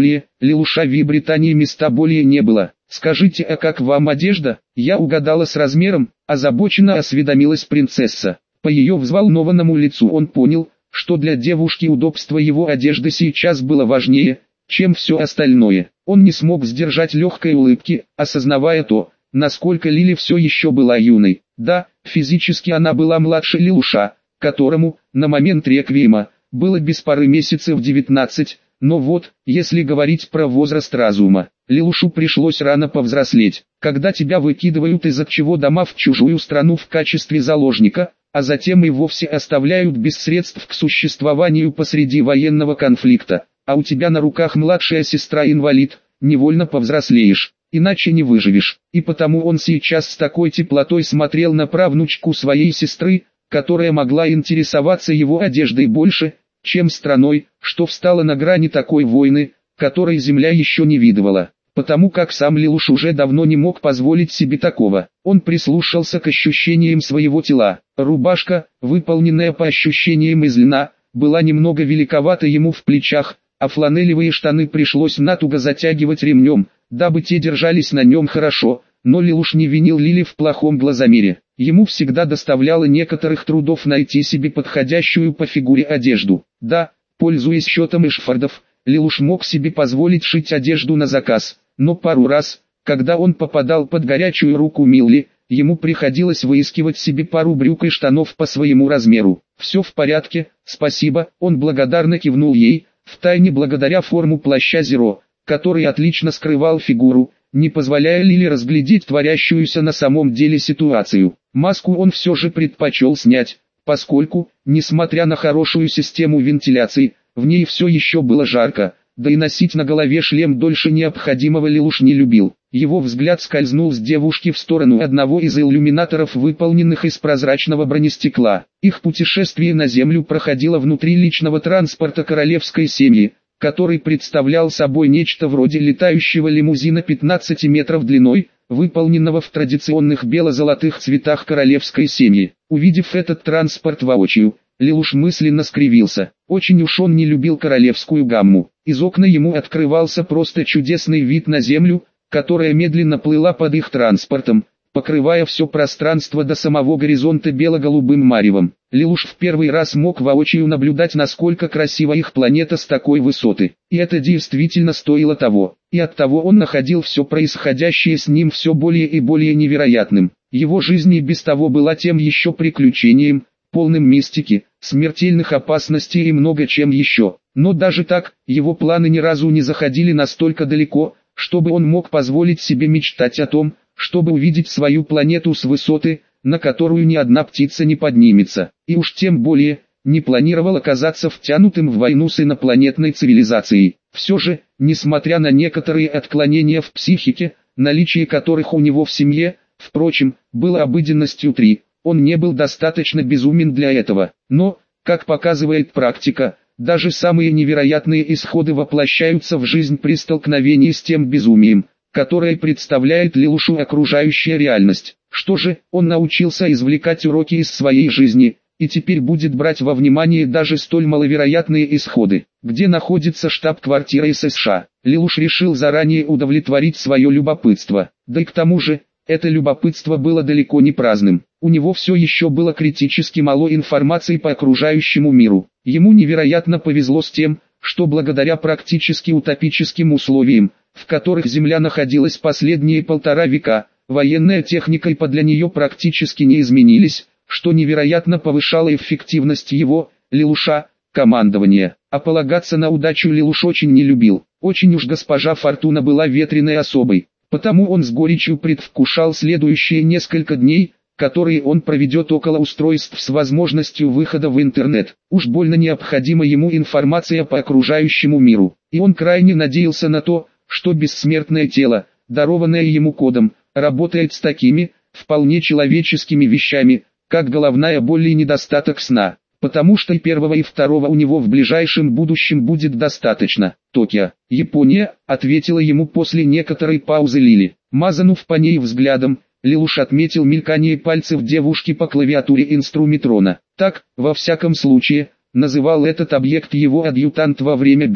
Лилуша в Британии места более не было. «Скажите, а как вам одежда?» «Я угадала с размером», – озабоченно осведомилась принцесса. По ее взволнованному лицу он понял, что для девушки удобство его одежды сейчас было важнее, чем все остальное. Он не смог сдержать легкой улыбки, осознавая то, насколько Лили все еще была юной. Да, физически она была младше Лилуша, которому, на момент реквиема, было без пары месяцев 19, но вот, если говорить про возраст разума, Лилушу пришлось рано повзрослеть. Когда тебя выкидывают из отчего дома в чужую страну в качестве заложника, а затем и вовсе оставляют без средств к существованию посреди военного конфликта, а у тебя на руках младшая сестра-инвалид, невольно повзрослеешь, иначе не выживешь. И потому он сейчас с такой теплотой смотрел на правнучку своей сестры, которая могла интересоваться его одеждой больше, чем страной, что встала на грани такой войны, которой земля еще не видывала. Потому как сам Лилуш уже давно не мог позволить себе такого. Он прислушался к ощущениям своего тела. Рубашка, выполненная по ощущениям из льна, была немного великовата ему в плечах, а фланелевые штаны пришлось натуго затягивать ремнем, дабы те держались на нем хорошо, но Лилуш не винил Лили в плохом глазомере. Ему всегда доставляло некоторых трудов найти себе подходящую по фигуре одежду. Да, пользуясь счетом Эшфордов, Лилуш мог себе позволить шить одежду на заказ, но пару раз, когда он попадал под горячую руку Милли, ему приходилось выискивать себе пару брюк и штанов по своему размеру. «Все в порядке, спасибо», он благодарно кивнул ей, втайне благодаря форму плаща Зеро, который отлично скрывал фигуру, не позволяя Лили разглядеть творящуюся на самом деле ситуацию. Маску он все же предпочел снять, поскольку, несмотря на хорошую систему вентиляции, в ней все еще было жарко, да и носить на голове шлем дольше необходимого Лилуш не любил. Его взгляд скользнул с девушки в сторону одного из иллюминаторов, выполненных из прозрачного бронестекла. Их путешествие на Землю проходило внутри личного транспорта королевской семьи, который представлял собой нечто вроде летающего лимузина 15 метров длиной, выполненного в традиционных бело-золотых цветах королевской семьи. Увидев этот транспорт воочию, Лилуш мысленно скривился. Очень уж он не любил королевскую гамму. Из окна ему открывался просто чудесный вид на Землю, которая медленно плыла под их транспортом, покрывая все пространство до самого горизонта бело-голубым маревом. Лилуш в первый раз мог воочию наблюдать, насколько красива их планета с такой высоты. И это действительно стоило того. И оттого он находил все происходящее с ним все более и более невероятным. Его жизнь и без того была тем еще приключением, полным мистики, смертельных опасностей и много чем еще. Но даже так, его планы ни разу не заходили настолько далеко, чтобы он мог позволить себе мечтать о том, чтобы увидеть свою планету с высоты, на которую ни одна птица не поднимется. И уж тем более, не планировал оказаться втянутым в войну с инопланетной цивилизацией. Все же, несмотря на некоторые отклонения в психике, наличие которых у него в семье, впрочем, было обыденностью 3, он не был достаточно безумен для этого. Но, как показывает практика, даже самые невероятные исходы воплощаются в жизнь при столкновении с тем безумием, которое представляет Лилушу окружающая реальность. Что же, он научился извлекать уроки из своей жизни, и теперь будет брать во внимание даже столь маловероятные исходы. Где находится штаб-квартира США? Лилуш решил заранее удовлетворить свое любопытство. Да и к тому же, это любопытство было далеко не праздным. У него все еще было критически мало информации по окружающему миру. Ему невероятно повезло с тем, что благодаря практически утопическим условиям, в которых Земля находилась последние 1,5 века, военная техника и для нее практически не изменились, что невероятно повышало эффективность его, Лилуша, командования. А полагаться на удачу Лилуш очень не любил. Очень уж госпожа Фортуна была ветреной особой. Потому он с горечью предвкушал следующие несколько дней, которые он проведет около устройств с возможностью выхода в интернет. Уж больно необходима ему информация по окружающему миру. И он крайне надеялся на то, что бессмертное тело, дарованное ему кодом, работает с такими, вполне человеческими вещами, как головная боль и недостаток сна. Потому что и первого и второго у него в ближайшем будущем будет достаточно. Токио, Япония, ответила ему после некоторой паузы Лили. Мазанув по ней взглядом, Лилуш отметил мелькание пальцев девушки по клавиатуре инструментрона. Так, во всяком случае, называл этот объект его адъютант во время битвы.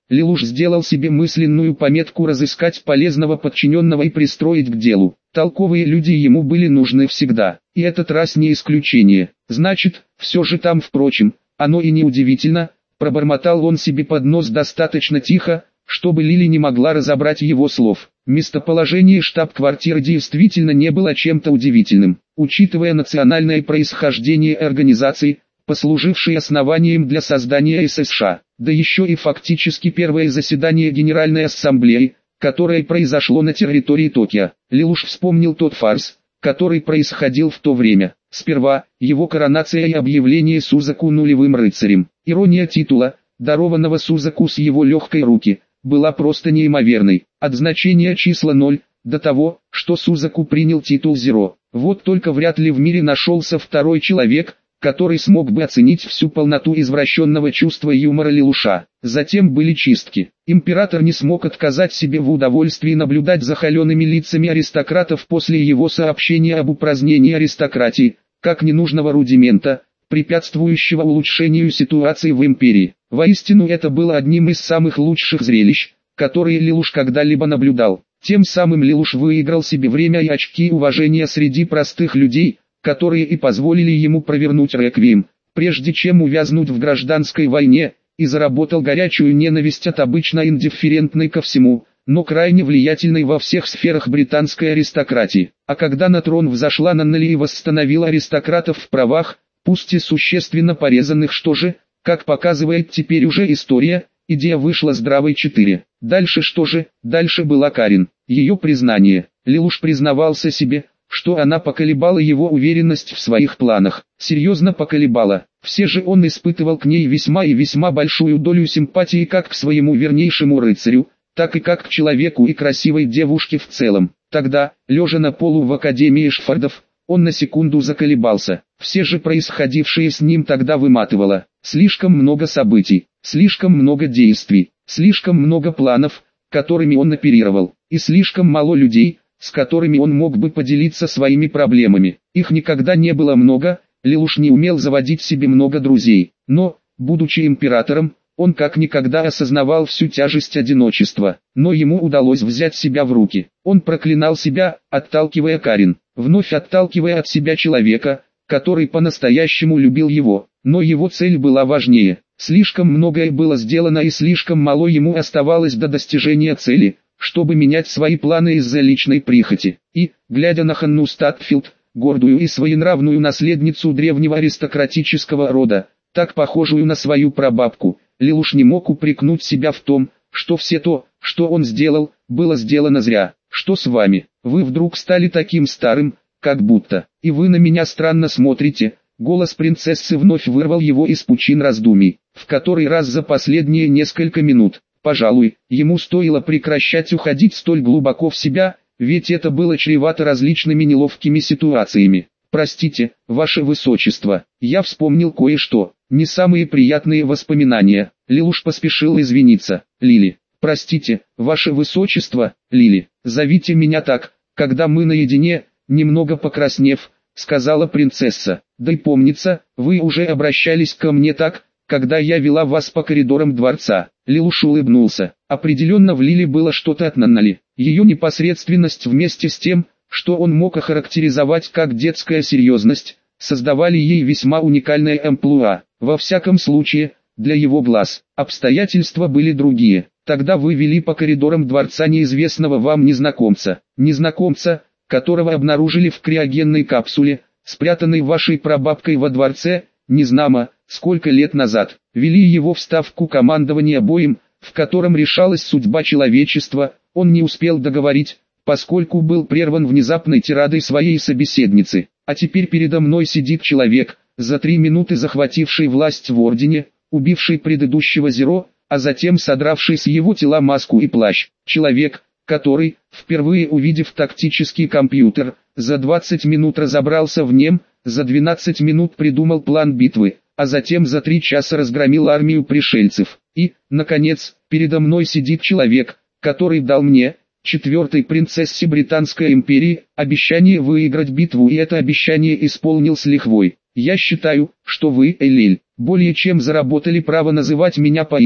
Лелуш сделал себе мысленную пометку разыскать полезного подчиненного и пристроить к делу. Толковые люди ему были нужны всегда, и этот раз не исключение. Значит, все же там, впрочем, оно и не удивительно, пробормотал он себе под нос достаточно тихо, чтобы Лили не могла разобрать его слов. Местоположение штаб-квартиры действительно не было чем-то удивительным, учитывая национальное происхождение организации, послужившей основанием для создания СССР, да еще и фактически первое заседание Генеральной Ассамблеи, которое произошло на территории Токио. Лелуш вспомнил тот фарс, который происходил в то время. Сперва, его коронация и объявление Сузаку нулевым рыцарем. Ирония титула, дарованного Сузаку с его легкой руки, была просто неимоверной. От значения числа 0, до того, что Сузаку принял титул Зеро. Вот только вряд ли в мире нашелся второй человек, который смог бы оценить всю полноту извращенного чувства юмора Лелуша. Затем были чистки. Император не смог отказать себе в удовольствии наблюдать за холеными лицами аристократов после его сообщения об упразднении аристократии, как ненужного рудимента, препятствующего улучшению ситуации в империи. Воистину это было одним из самых лучших зрелищ, которые Лелуш когда-либо наблюдал. Тем самым Лелуш выиграл себе время и очки уважения среди простых людей, которые и позволили ему провернуть реквием, прежде чем увязнуть в гражданской войне, и заработал горячую ненависть от обычно индифферентной ко всему, но крайне влиятельной во всех сферах британской аристократии. А когда на трон взошла Наннали и восстановила аристократов в правах, пусть и существенно порезанных, что же, как показывает теперь уже история, идея вышла здравой 4. Дальше что же? Дальше была Карин. Ее признание. Лелуш признавался себе, что она поколебала его уверенность в своих планах. Серьезно поколебала. Все же он испытывал к ней весьма и весьма большую долю симпатии как к своему вернейшему рыцарю, так и как к человеку и красивой девушке в целом. Тогда, лежа на полу в Академии Шфардов, он на секунду заколебался. Все же происходившее с ним тогда выматывало. Слишком много событий, слишком много действий, слишком много планов, которыми он оперировал, и слишком мало людей, с которыми он мог бы поделиться своими проблемами. Их никогда не было много, Лелуш не умел заводить себе много друзей. Но, будучи императором, он как никогда осознавал всю тяжесть одиночества. Но ему удалось взять себя в руки. Он проклинал себя, отталкивая Карин, вновь отталкивая от себя человека, который по-настоящему любил его. Но его цель была важнее. Слишком многое было сделано и слишком мало ему оставалось до достижения цели, чтобы менять свои планы из-за личной прихоти. И, глядя на Ханну Статфилд, гордую и своенравную наследницу древнего аристократического рода, так похожую на свою прабабку, Лелуш не мог упрекнуть себя в том, что все то, что он сделал, было сделано зря. Что с вами? Вы вдруг стали таким старым, как будто, и вы на меня странно смотрите. Голос принцессы вновь вырвал его из пучин раздумий, в который раз за последние несколько минут. Пожалуй, ему стоило прекращать уходить столь глубоко в себя, ведь это было чревато различными неловкими ситуациями. Простите, ваше высочество, я вспомнил кое-что, не самые приятные воспоминания. Лелуш поспешил извиниться. Лили, простите, ваше высочество, Лили, зовите меня так, когда мы наедине, немного покраснев, сказала принцесса. Да и помнится, вы уже обращались ко мне так, когда я вела вас по коридорам дворца. Лелуш улыбнулся. Определенно в Лили было что-то от Наннали. Ее непосредственность вместе с тем, что он мог охарактеризовать как детская серьезность, создавали ей весьма уникальное амплуа. Во всяком случае, для его глаз. Обстоятельства были другие. Тогда вы вели по коридорам дворца неизвестного вам незнакомца. Незнакомца, которого обнаружили в криогенной капсуле, спрятанной вашей прабабкой во дворце, незнамо, сколько лет назад. Вели его в ставку командования боем, в котором решалась судьба человечества. Он не успел договорить, поскольку был прерван внезапной тирадой своей собеседницы. А теперь передо мной сидит человек, за 3 минуты захвативший власть в Ордене, убивший предыдущего Зеро, а затем содравший с его тела маску и плащ. Человек, который, впервые увидев тактический компьютер, за 20 минут разобрался в нем, за 12 минут придумал план битвы, а затем за 3 часа разгромил армию пришельцев. И, наконец, передо мной сидит человек, который дал мне, 4-й принцессе Британской империи, обещание выиграть битву, и это обещание исполнил с лихвой. Я считаю, что вы, Элель, более чем заработали право называть меня по имени,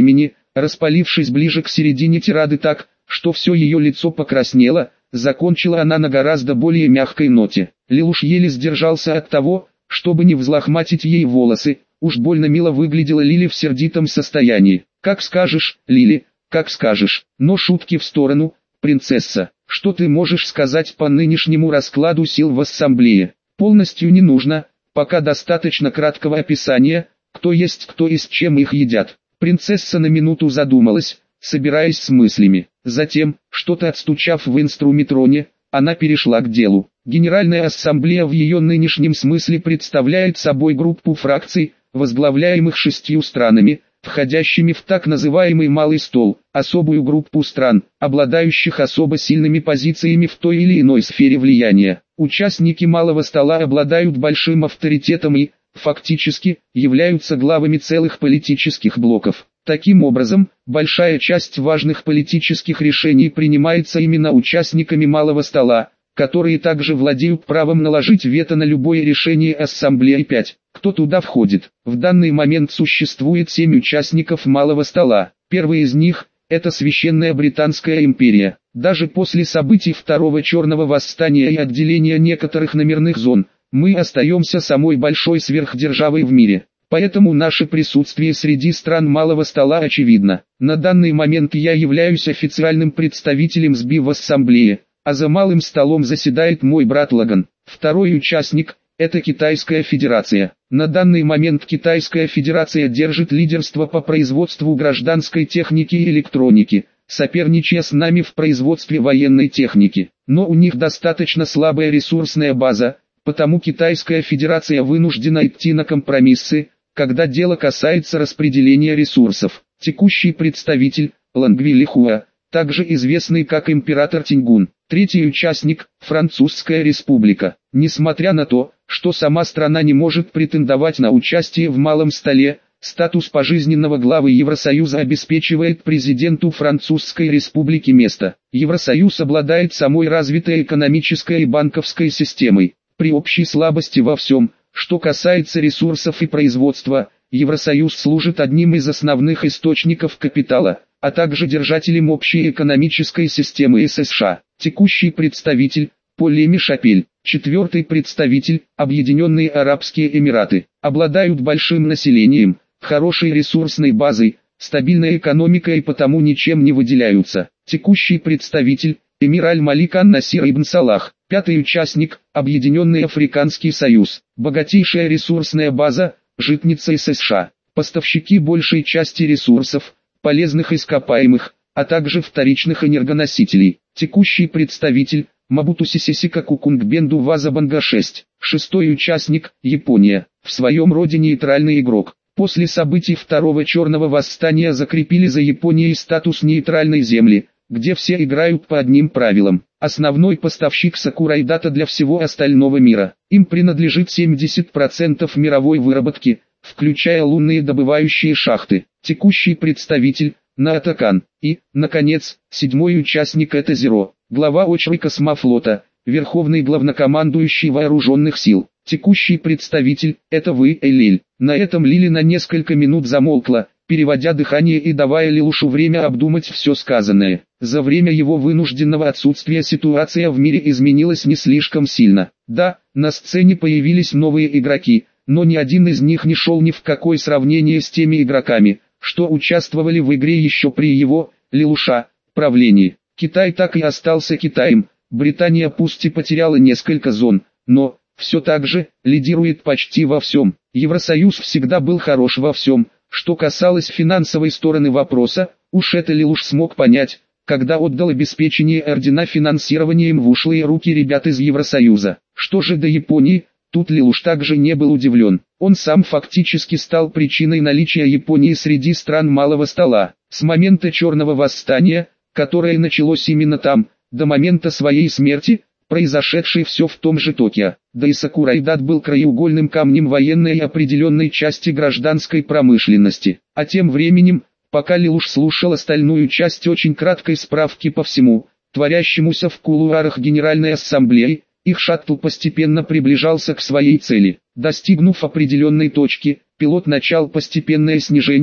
распалившись ближе к середине тирады так, что все ее лицо покраснело, закончила она на гораздо более мягкой ноте. Лелуш еле сдержался от того, чтобы не взлохматить ей волосы, уж больно мило выглядела Лили в сердитом состоянии. «Как скажешь, Лили, как скажешь, но шутки в сторону, принцесса, что ты можешь сказать по нынешнему раскладу сил в ассамблее? Полностью не нужно, пока достаточно краткого описания, кто есть кто и с чем их едят». Принцесса на минуту задумалась, собираясь с мыслями. Затем, что-то отстучав в инструментроне, она перешла к делу. Генеральная ассамблея в ее нынешнем смысле представляет собой группу фракций, возглавляемых 6 странами, входящими в так называемый «малый стол», особую группу стран, обладающих особо сильными позициями в той или иной сфере влияния. Участники малого стола обладают большим авторитетом и, фактически, являются главами целых политических блоков. Таким образом, большая часть важных политических решений принимается именно участниками малого стола, которые также владеют правом наложить вето на любое решение ассамблеи. 5. Кто туда входит? В данный момент существует 7 участников малого стола. Первый из них – это Священная Британская империя. Даже после событий Второго Черного Восстания и отделения некоторых номерных зон, мы остаемся самой большой сверхдержавой в мире. Поэтому наше присутствие среди стран малого стола очевидно. На данный момент я являюсь официальным представителем СБИ в ассамблее, а за малым столом заседает мой брат Лаган. Второй участник – это Китайская Федерация. На данный момент Китайская Федерация держит лидерство по производству гражданской техники и электроники, соперничая с нами в производстве военной техники. Но у них достаточно слабая ресурсная база, потому Китайская Федерация вынуждена идти на компромиссы, когда дело касается распределения ресурсов. Текущий представитель – Лангви Лихуа, также известный как император Тиньгун. Третий участник – Французская Республика. Несмотря на то, что сама страна не может претендовать на участие в малом столе, статус пожизненного главы Евросоюза обеспечивает президенту Французской Республики место. Евросоюз обладает самой развитой экономической и банковской системой. При общей слабости во всем, что касается ресурсов и производства, Евросоюз служит одним из основных источников капитала, а также держателем общей экономической системы США. Текущий представитель – Полеми Шапель. Четвертый представитель – Объединенные Арабские Эмираты. Обладают большим населением, хорошей ресурсной базой, стабильной экономикой и потому ничем не выделяются. Текущий представитель – Эмир Аль-Малик Ан-Насир Ибн Салах. Пятый участник – Объединенный Африканский Союз. Богатейшая ресурсная база, житница США. Поставщики большей части ресурсов, полезных ископаемых, а также вторичных энергоносителей. Текущий представитель – Мабуту Сесесика Кукунгбенду Вазабанга 6. Шестой участник – Япония. В своем роде нейтральный игрок. После событий Второго Черного Восстания закрепили за Японией статус нейтральной земли, где все играют по одним правилам. Основной поставщик сакурайдата для всего остального мира. Им принадлежит 70% мировой выработки, включая лунные добывающие шахты. Текущий представитель – Наатакан. И, наконец, седьмой участник – это Зеро, глава Очры космофлота, верховный главнокомандующий вооруженных сил. Текущий представитель – это Вы Элель. На этом Лили на несколько минут замолкла, переводя дыхание и давая Лилушу время обдумать все сказанное. За время его вынужденного отсутствия ситуация в мире изменилась не слишком сильно. Да, на сцене появились новые игроки, но ни один из них не шел ни в какое сравнение с теми игроками, что участвовали в игре еще при его, Лилуша, правлении. Китай так и остался Китаем, Британия пусть и потеряла несколько зон, но все так же лидирует почти во всем. Евросоюз всегда был хорош во всем, что касалось финансовой стороны вопроса, уж это Лилуш смог понять, когда отдал обеспечение ордена финансированием в ушлые руки ребят из Евросоюза. Что же до Японии, тут Лилуш также не был удивлен. Он сам фактически стал причиной наличия Японии среди стран малого стола. С момента Черного Восстания, которое началось именно там, до момента своей смерти, произошедшей все в том же Токио. Да и сакурайдат был краеугольным камнем военной и определенной части гражданской промышленности. А тем временем, пока Лилуш слушал остальную часть очень краткой справки по всему, творящемуся в кулуарах Генеральной Ассамблеи, их шаттл постепенно приближался к своей цели. Достигнув определенной точки, пилот начал постепенное снижение,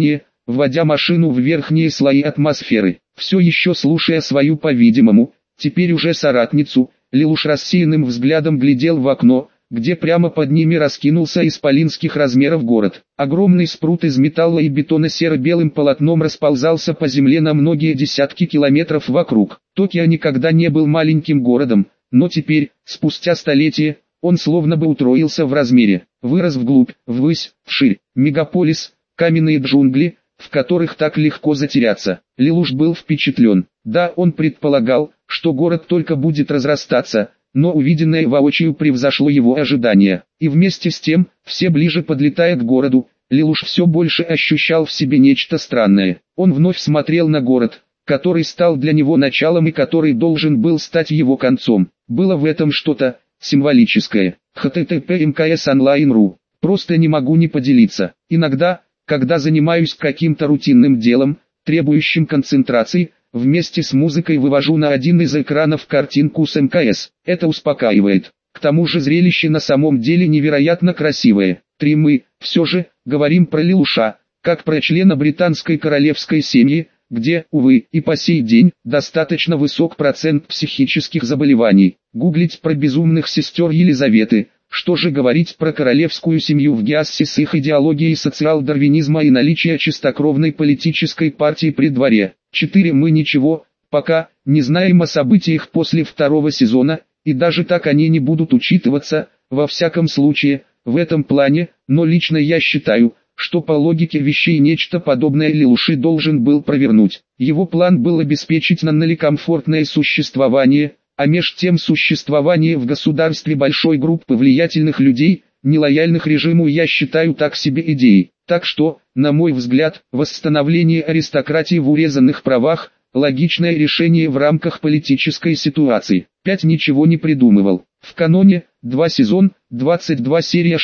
вводя машину в верхние слои атмосферы. Все еще слушая свою, по-видимому, теперь уже соратницу, Лелуш рассеянным взглядом глядел в окно, где прямо под ними раскинулся исполинских размеров город. Огромный спрут из металла и бетона серо-белым полотном расползался по земле на многие десятки километров вокруг. Токио никогда не был маленьким городом, но теперь, спустя столетия, он словно бы утроился в размере, вырос вглубь, ввысь, вширь. Мегаполис, каменные джунгли, в которых так легко затеряться. Лелуш был впечатлен. Да, он предполагал, что город только будет разрастаться, но увиденное воочию превзошло его ожидания. И вместе с тем, все ближе подлетая к городу, Лелуш все больше ощущал в себе нечто странное. Он вновь смотрел на город, который стал для него началом и который должен был стать его концом. Было в этом что-то символическое. http МКС онлайн.ру. Просто не могу не поделиться. Иногда, когда занимаюсь каким-то рутинным делом, требующим концентрации, вместе с музыкой вывожу на один из экранов картинку с МКС. Это успокаивает. К тому же зрелище на самом деле невероятно красивое. Мы, все же, говорим про Лелуша, как про члена британской королевской семьи, где, увы, и по сей день, достаточно высок процент психических заболеваний. Гуглить про безумных сестер Елизаветы, что же говорить про королевскую семью в Гиассе с их идеологией социал-дарвинизма и наличие чистокровной политической партии при дворе. Мы ничего, пока, не знаем о событиях после второго сезона, и даже так они не будут учитываться, во всяком случае, в этом плане, но лично я считаю, что по логике вещей нечто подобное Лелуши должен был провернуть. Его план был обеспечить Наннели комфортное существование, а меж тем существование в государстве большой группы влиятельных людей, нелояльных режиму, я считаю так себе идеей. Так что, на мой взгляд, восстановление аристократии в урезанных правах – логичное решение в рамках политической ситуации. 5 ничего не придумывал. В каноне, 2 сезон, 22 серия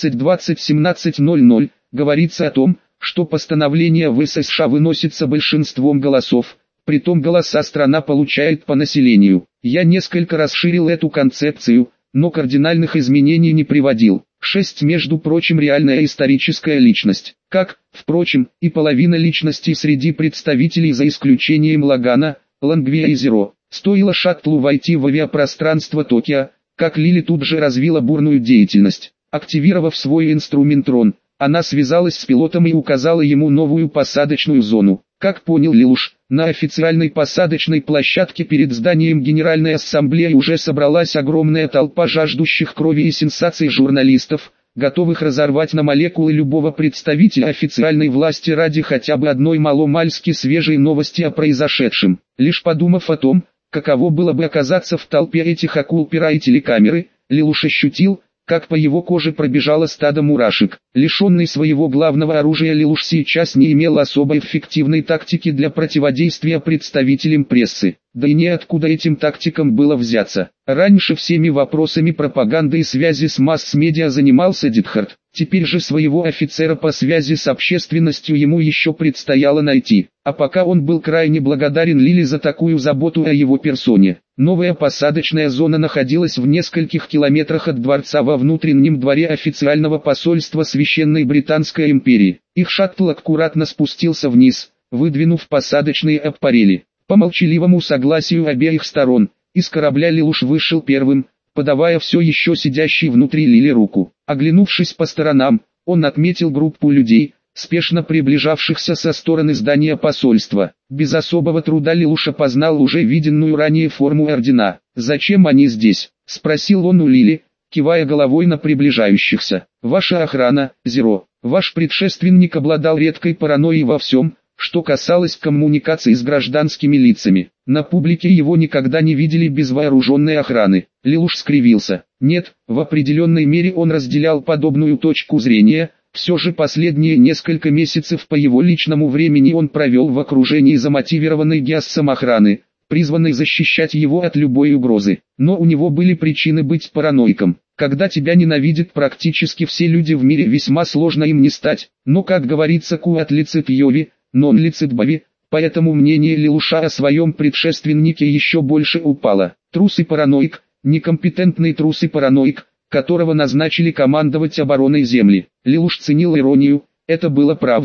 16-20-17-00, говорится о том, что постановление в США выносится большинством голосов, притом голоса страна получает по населению. Я несколько расширил эту концепцию, но кардинальных изменений не приводил. 6 между прочим реальная историческая личность, как, впрочем, и половина личностей среди представителей за исключением Лагана, Лангвия и Зеро. Стоило шаттлу войти в авиапространство Токио, как Лили тут же развила бурную деятельность. Активировав свой инструментрон, она связалась с пилотом и указала ему новую посадочную зону. Как понял Лелуш, на официальной посадочной площадке перед зданием Генеральной Ассамблеи уже собралась огромная толпа жаждущих крови и сенсаций журналистов, готовых разорвать на молекулы любого представителя официальной власти ради хотя бы одной маломальски свежей новости о произошедшем. Лишь подумав о том, каково было бы оказаться в толпе этих акул пера и телекамеры, Лелуш ощутил, как по его коже пробежало стадо мурашек. Лишенный своего главного оружия, Лелуш сейчас не имел особо эффективной тактики для противодействия представителям прессы. Да и неоткуда этим тактикам было взяться. Раньше всеми вопросами пропаганды и связи с масс-медиа занимался Дитхард. Теперь же своего офицера по связи с общественностью ему еще предстояло найти. А пока он был крайне благодарен Лили за такую заботу о его персоне. Новая посадочная зона находилась в нескольких километрах от дворца во внутреннем дворе официального посольства Священной Британской империи. Их шаттл аккуратно спустился вниз, выдвинув посадочные аппарели. По молчаливому согласию обеих сторон, из корабля Лелуш вышел первым, подавая все еще сидящей внутри Лили руку. Оглянувшись по сторонам, он отметил группу людей, спешно приближавшихся со стороны здания посольства. Без особого труда Лелуш опознал уже виденную ранее форму ордена. «Зачем они здесь?» – спросил он у Лили, кивая головой на приближающихся. «Ваша охрана, Зеро. Ваш предшественник обладал редкой паранойей во всем, что касалось коммуникации с гражданскими лицами. На публике его никогда не видели без вооруженной охраны». Лелуш скривился. Нет, в определенной мере он разделял подобную точку зрения. Все же последние несколько месяцев по его личному времени он провел в окружении замотивированной Гиассом охраны, призванной защищать его от любой угрозы. Но у него были причины быть параноиком. Когда тебя ненавидят практически все люди в мире, весьма сложно им не стать. Но, как говорится, куат лицит йови, нон лицит бави, поэтому мнение Лелуша о своем предшественнике еще больше упало. Трус и параноик, некомпетентный трус и параноик, которого назначили командовать обороной земли. Лелуш ценил иронию, это было правдой.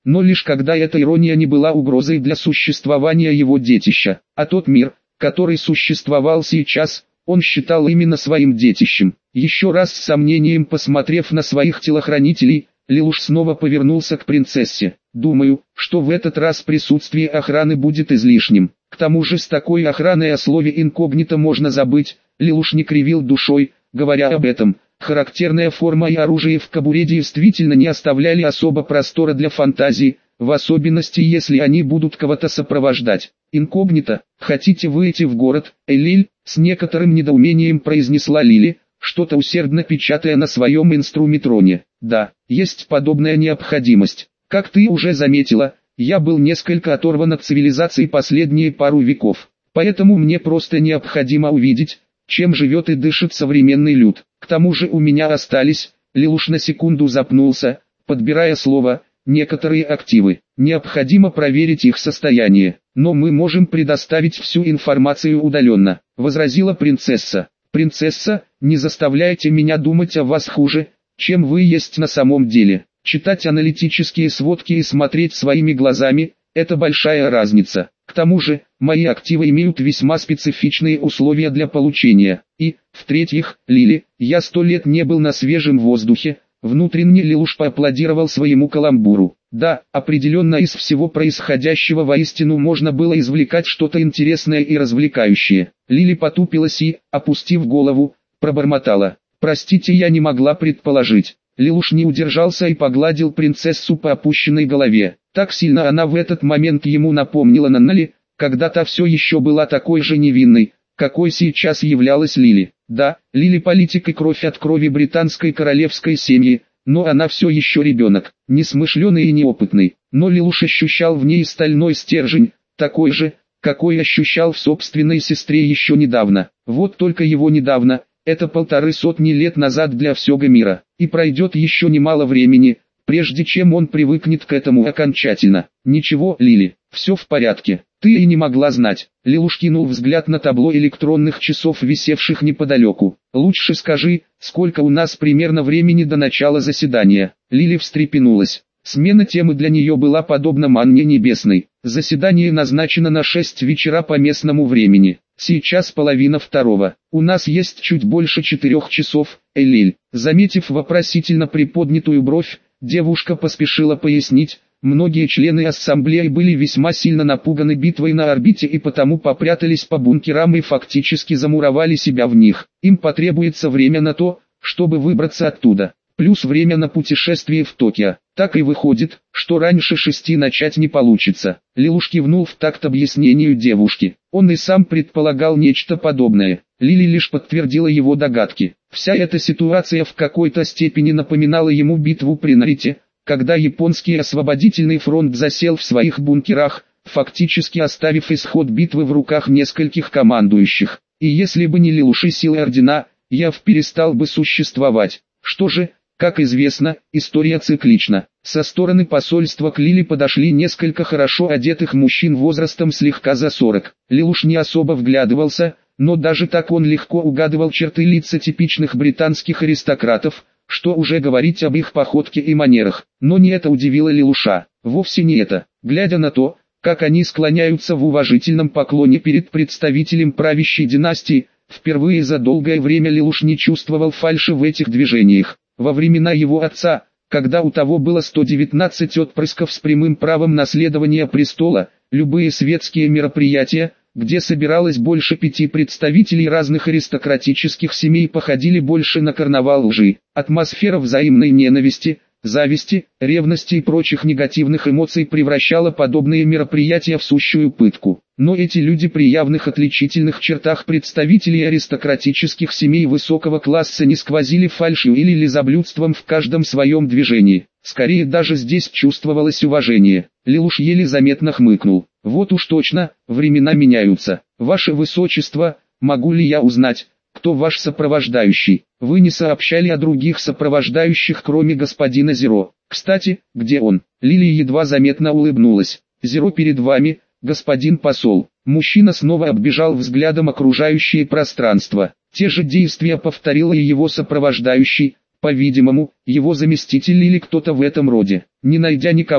но лишь когда эта ирония не была угрозой для существования его детища, а тот мир, который существовал сейчас, он считал именно своим детищем. Еще раз с сомнением посмотрев на своих телохранителей, Лелуш снова повернулся к принцессе. «Думаю, что в этот раз присутствие охраны будет излишним. К тому же с такой охраной о слове инкогнито можно забыть». Лелуш не кривил душой, говоря об этом. Характерная форма и оружие в кобуре действительно не оставляли особо простора для фантазии, в особенности если они будут кого-то сопровождать. «Инкогнито, хотите выйти в город, Элиль?» — с некоторым недоумением произнесла Лили, что-то усердно печатая на своем инструментроне. «Да, есть подобная необходимость. Как ты уже заметила, я был несколько оторван от цивилизации последние пару веков, поэтому мне просто необходимо увидеть, чем живет и дышит современный люд. К тому же у меня остались», — Лелуш на секунду запнулся, подбирая слово, «некоторые активы. Необходимо проверить их состояние, но мы можем предоставить всю информацию удаленно», — возразила принцесса. «Принцесса, не заставляйте меня думать о вас хуже, чем вы есть на самом деле. Читать аналитические сводки и смотреть своими глазами – это большая разница. К тому же, мои активы имеют весьма специфичные условия для получения. И, в-третьих, Лили, я 100 лет не был на свежем воздухе». Внутренне Лелуш поаплодировал своему каламбуру. Да, определенно из всего происходящего воистину можно было извлекать что-то интересное и развлекающее. Лили потупилась и, опустив голову, пробормотала: «Простите, я не могла предположить». Лелуш не удержался и погладил принцессу по опущенной голове. Так сильно она в этот момент ему напомнила Наннали, когда та все еще была такой же невинной, какой сейчас являлась Лили. Да, Лили политик и кровь от крови британской королевской семьи, но она все еще ребенок, несмышленый и неопытный. Но Лелуш ощущал в ней стальной стержень, такой же, какой ощущал в собственной сестре еще недавно. Вот только его недавно, это 150 лет назад для всего мира, и пройдет еще немало времени, прежде чем он привыкнет к этому окончательно. «Ничего, Лили, все в порядке, ты и не могла знать». Лелуш кинул взгляд на табло электронных часов, висевших неподалеку. «Лучше скажи, сколько у нас примерно времени до начала заседания?» Лили встрепенулась. Смена темы для нее была подобна манне небесной. «Заседание назначено на 6 вечера по местному времени. Сейчас 1:30. У нас есть чуть больше 4 часов, Элиль». Заметив вопросительно приподнятую бровь, девушка поспешила пояснить: многие члены ассамблеи были весьма сильно напуганы битвой на орбите и потому попрятались по бункерам и фактически замуровали себя в них. Им потребуется время на то, чтобы выбраться оттуда, плюс время на путешествие в Токио. Так и выходит, что раньше 6 начать не получится. Лелуш кивнул в такт объяснению девушки. Он и сам предполагал нечто подобное. Лили лишь подтвердила его догадки. Вся эта ситуация в какой-то степени напоминала ему битву при Нарите, когда японский освободительный фронт засел в своих бункерах, фактически оставив исход битвы в руках нескольких командующих. И если бы не Лелуш и силы Ордена, Яв перестал бы существовать. Что же, как известно, история циклична. Со стороны посольства к Лили подошли несколько хорошо одетых мужчин возрастом слегка за 40. Лелуш не особо вглядывался, но даже так он легко угадывал черты лица типичных британских аристократов, что уже говорить об их походке и манерах. Но не это удивило Лелуша, вовсе не это. Глядя на то, как они склоняются в уважительном поклоне перед представителем правящей династии, впервые за долгое время Лелуш не чувствовал фальши в этих движениях. Во времена его отца, когда у того было 119 отпрысков с прямым правом наследования престола, любые светские мероприятия, где собиралось больше 5 представителей разных аристократических семей, походили больше на карнавал лжи. Атмосфера взаимной ненависти, зависти, ревности и прочих негативных эмоций превращала подобные мероприятия в сущую пытку. Но эти люди при явных отличительных чертах представителей аристократических семей высокого класса не сквозили фальшью или лизоблюдством в каждом своем движении. Скорее даже здесь чувствовалось уважение. Лелуш еле заметно хмыкнул. «Вот уж точно, времена меняются. Ваше Высочество, могу ли я узнать, кто ваш сопровождающий? Вы не сообщали о других сопровождающих, кроме господина Зеро. Кстати, где он?» Лили едва заметно улыбнулась. «Зеро перед вами, господин посол». Мужчина снова оббежал взглядом окружающее пространство. Те же действия повторил и его сопровождающий, по-видимому, его заместитель или кто-то в этом роде. Не найдя никого,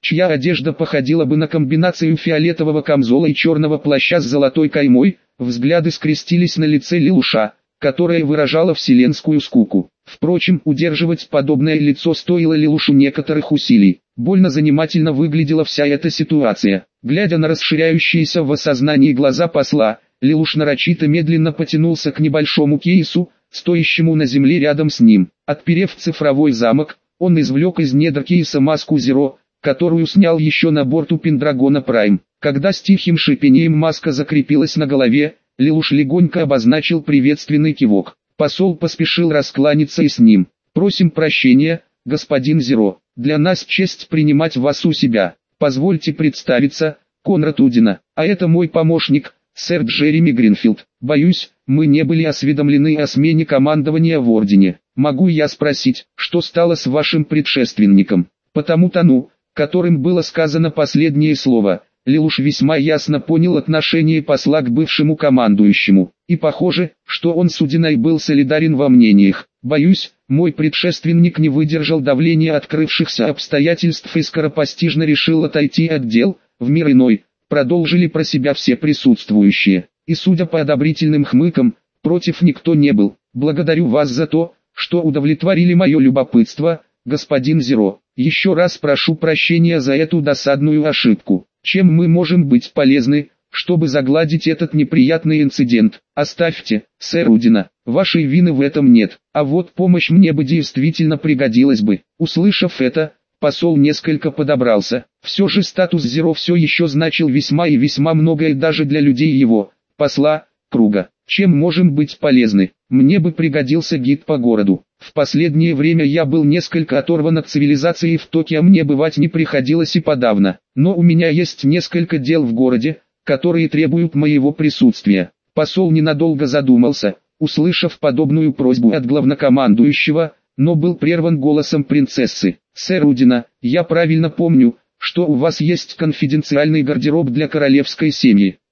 чья одежда походила бы на комбинацию фиолетового камзола и черного плаща с золотой каймой. Взгляды скрестились на лице Лелуша, которое выражало вселенскую скуку. Впрочем, удерживать подобное лицо стоило Лелушу некоторых усилий. Больно занимательно выглядела вся эта ситуация. Глядя на расширяющиеся в осознании глаза посла, Лелуш нарочито медленно потянулся к небольшому кейсу, стоящему на земле рядом с ним. Отперев цифровой замок, он извлек из недр кейса маску Зеро, которую снял еще на борту Пендрагона Прайм. Когда с тихим шипением маска закрепилась на голове, Лелуш легонько обозначил приветственный кивок. Посол поспешил раскланяться и с ним. «Просим прощения, господин Зеро, для нас честь принимать вас у себя. Позвольте представиться, Конрад Удина, а это мой помощник, сэр Джереми Гринфилд. Боюсь, мы не были осведомлены о смене командования в Ордене. Могу я спросить, что стало с вашим предшественником?» По тому тону, которым было сказано последнее слово, Лелуш весьма ясно понял отношение посла к бывшему командующему, и похоже, что он с Удиной был солидарен во мнениях. «Боюсь, мой предшественник не выдержал давления открывшихся обстоятельств и скоропостижно решил отойти от дел, в мир иной», продолжили про себя все присутствующие, и судя по одобрительным хмыкам, против никто не был. «Благодарю вас за то, что удовлетворили мое любопытство, господин Зеро. Еще раз прошу прощения за эту досадную ошибку. Чем мы можем быть полезны, чтобы загладить этот неприятный инцидент? Оставьте, сэр Удина, вашей вины в этом нет, а вот помощь мне бы действительно пригодилась бы». Услышав это, посол несколько подобрался. Все же статус Зеро все еще значил весьма и весьма многое даже для людей его, посла, круга. «Чем можем быть полезны? Мне бы пригодился гид по городу. В последнее время я был несколько оторван от цивилизации, в Токио мне бывать не приходилось и подавно. Но у меня есть несколько дел в городе, которые требуют моего присутствия». Посол ненадолго задумался, услышав подобную просьбу от главнокомандующего, но был прерван голосом принцессы. «Сэр Удина, я правильно помню, что у вас есть конфиденциальный гардероб для королевской семьи?»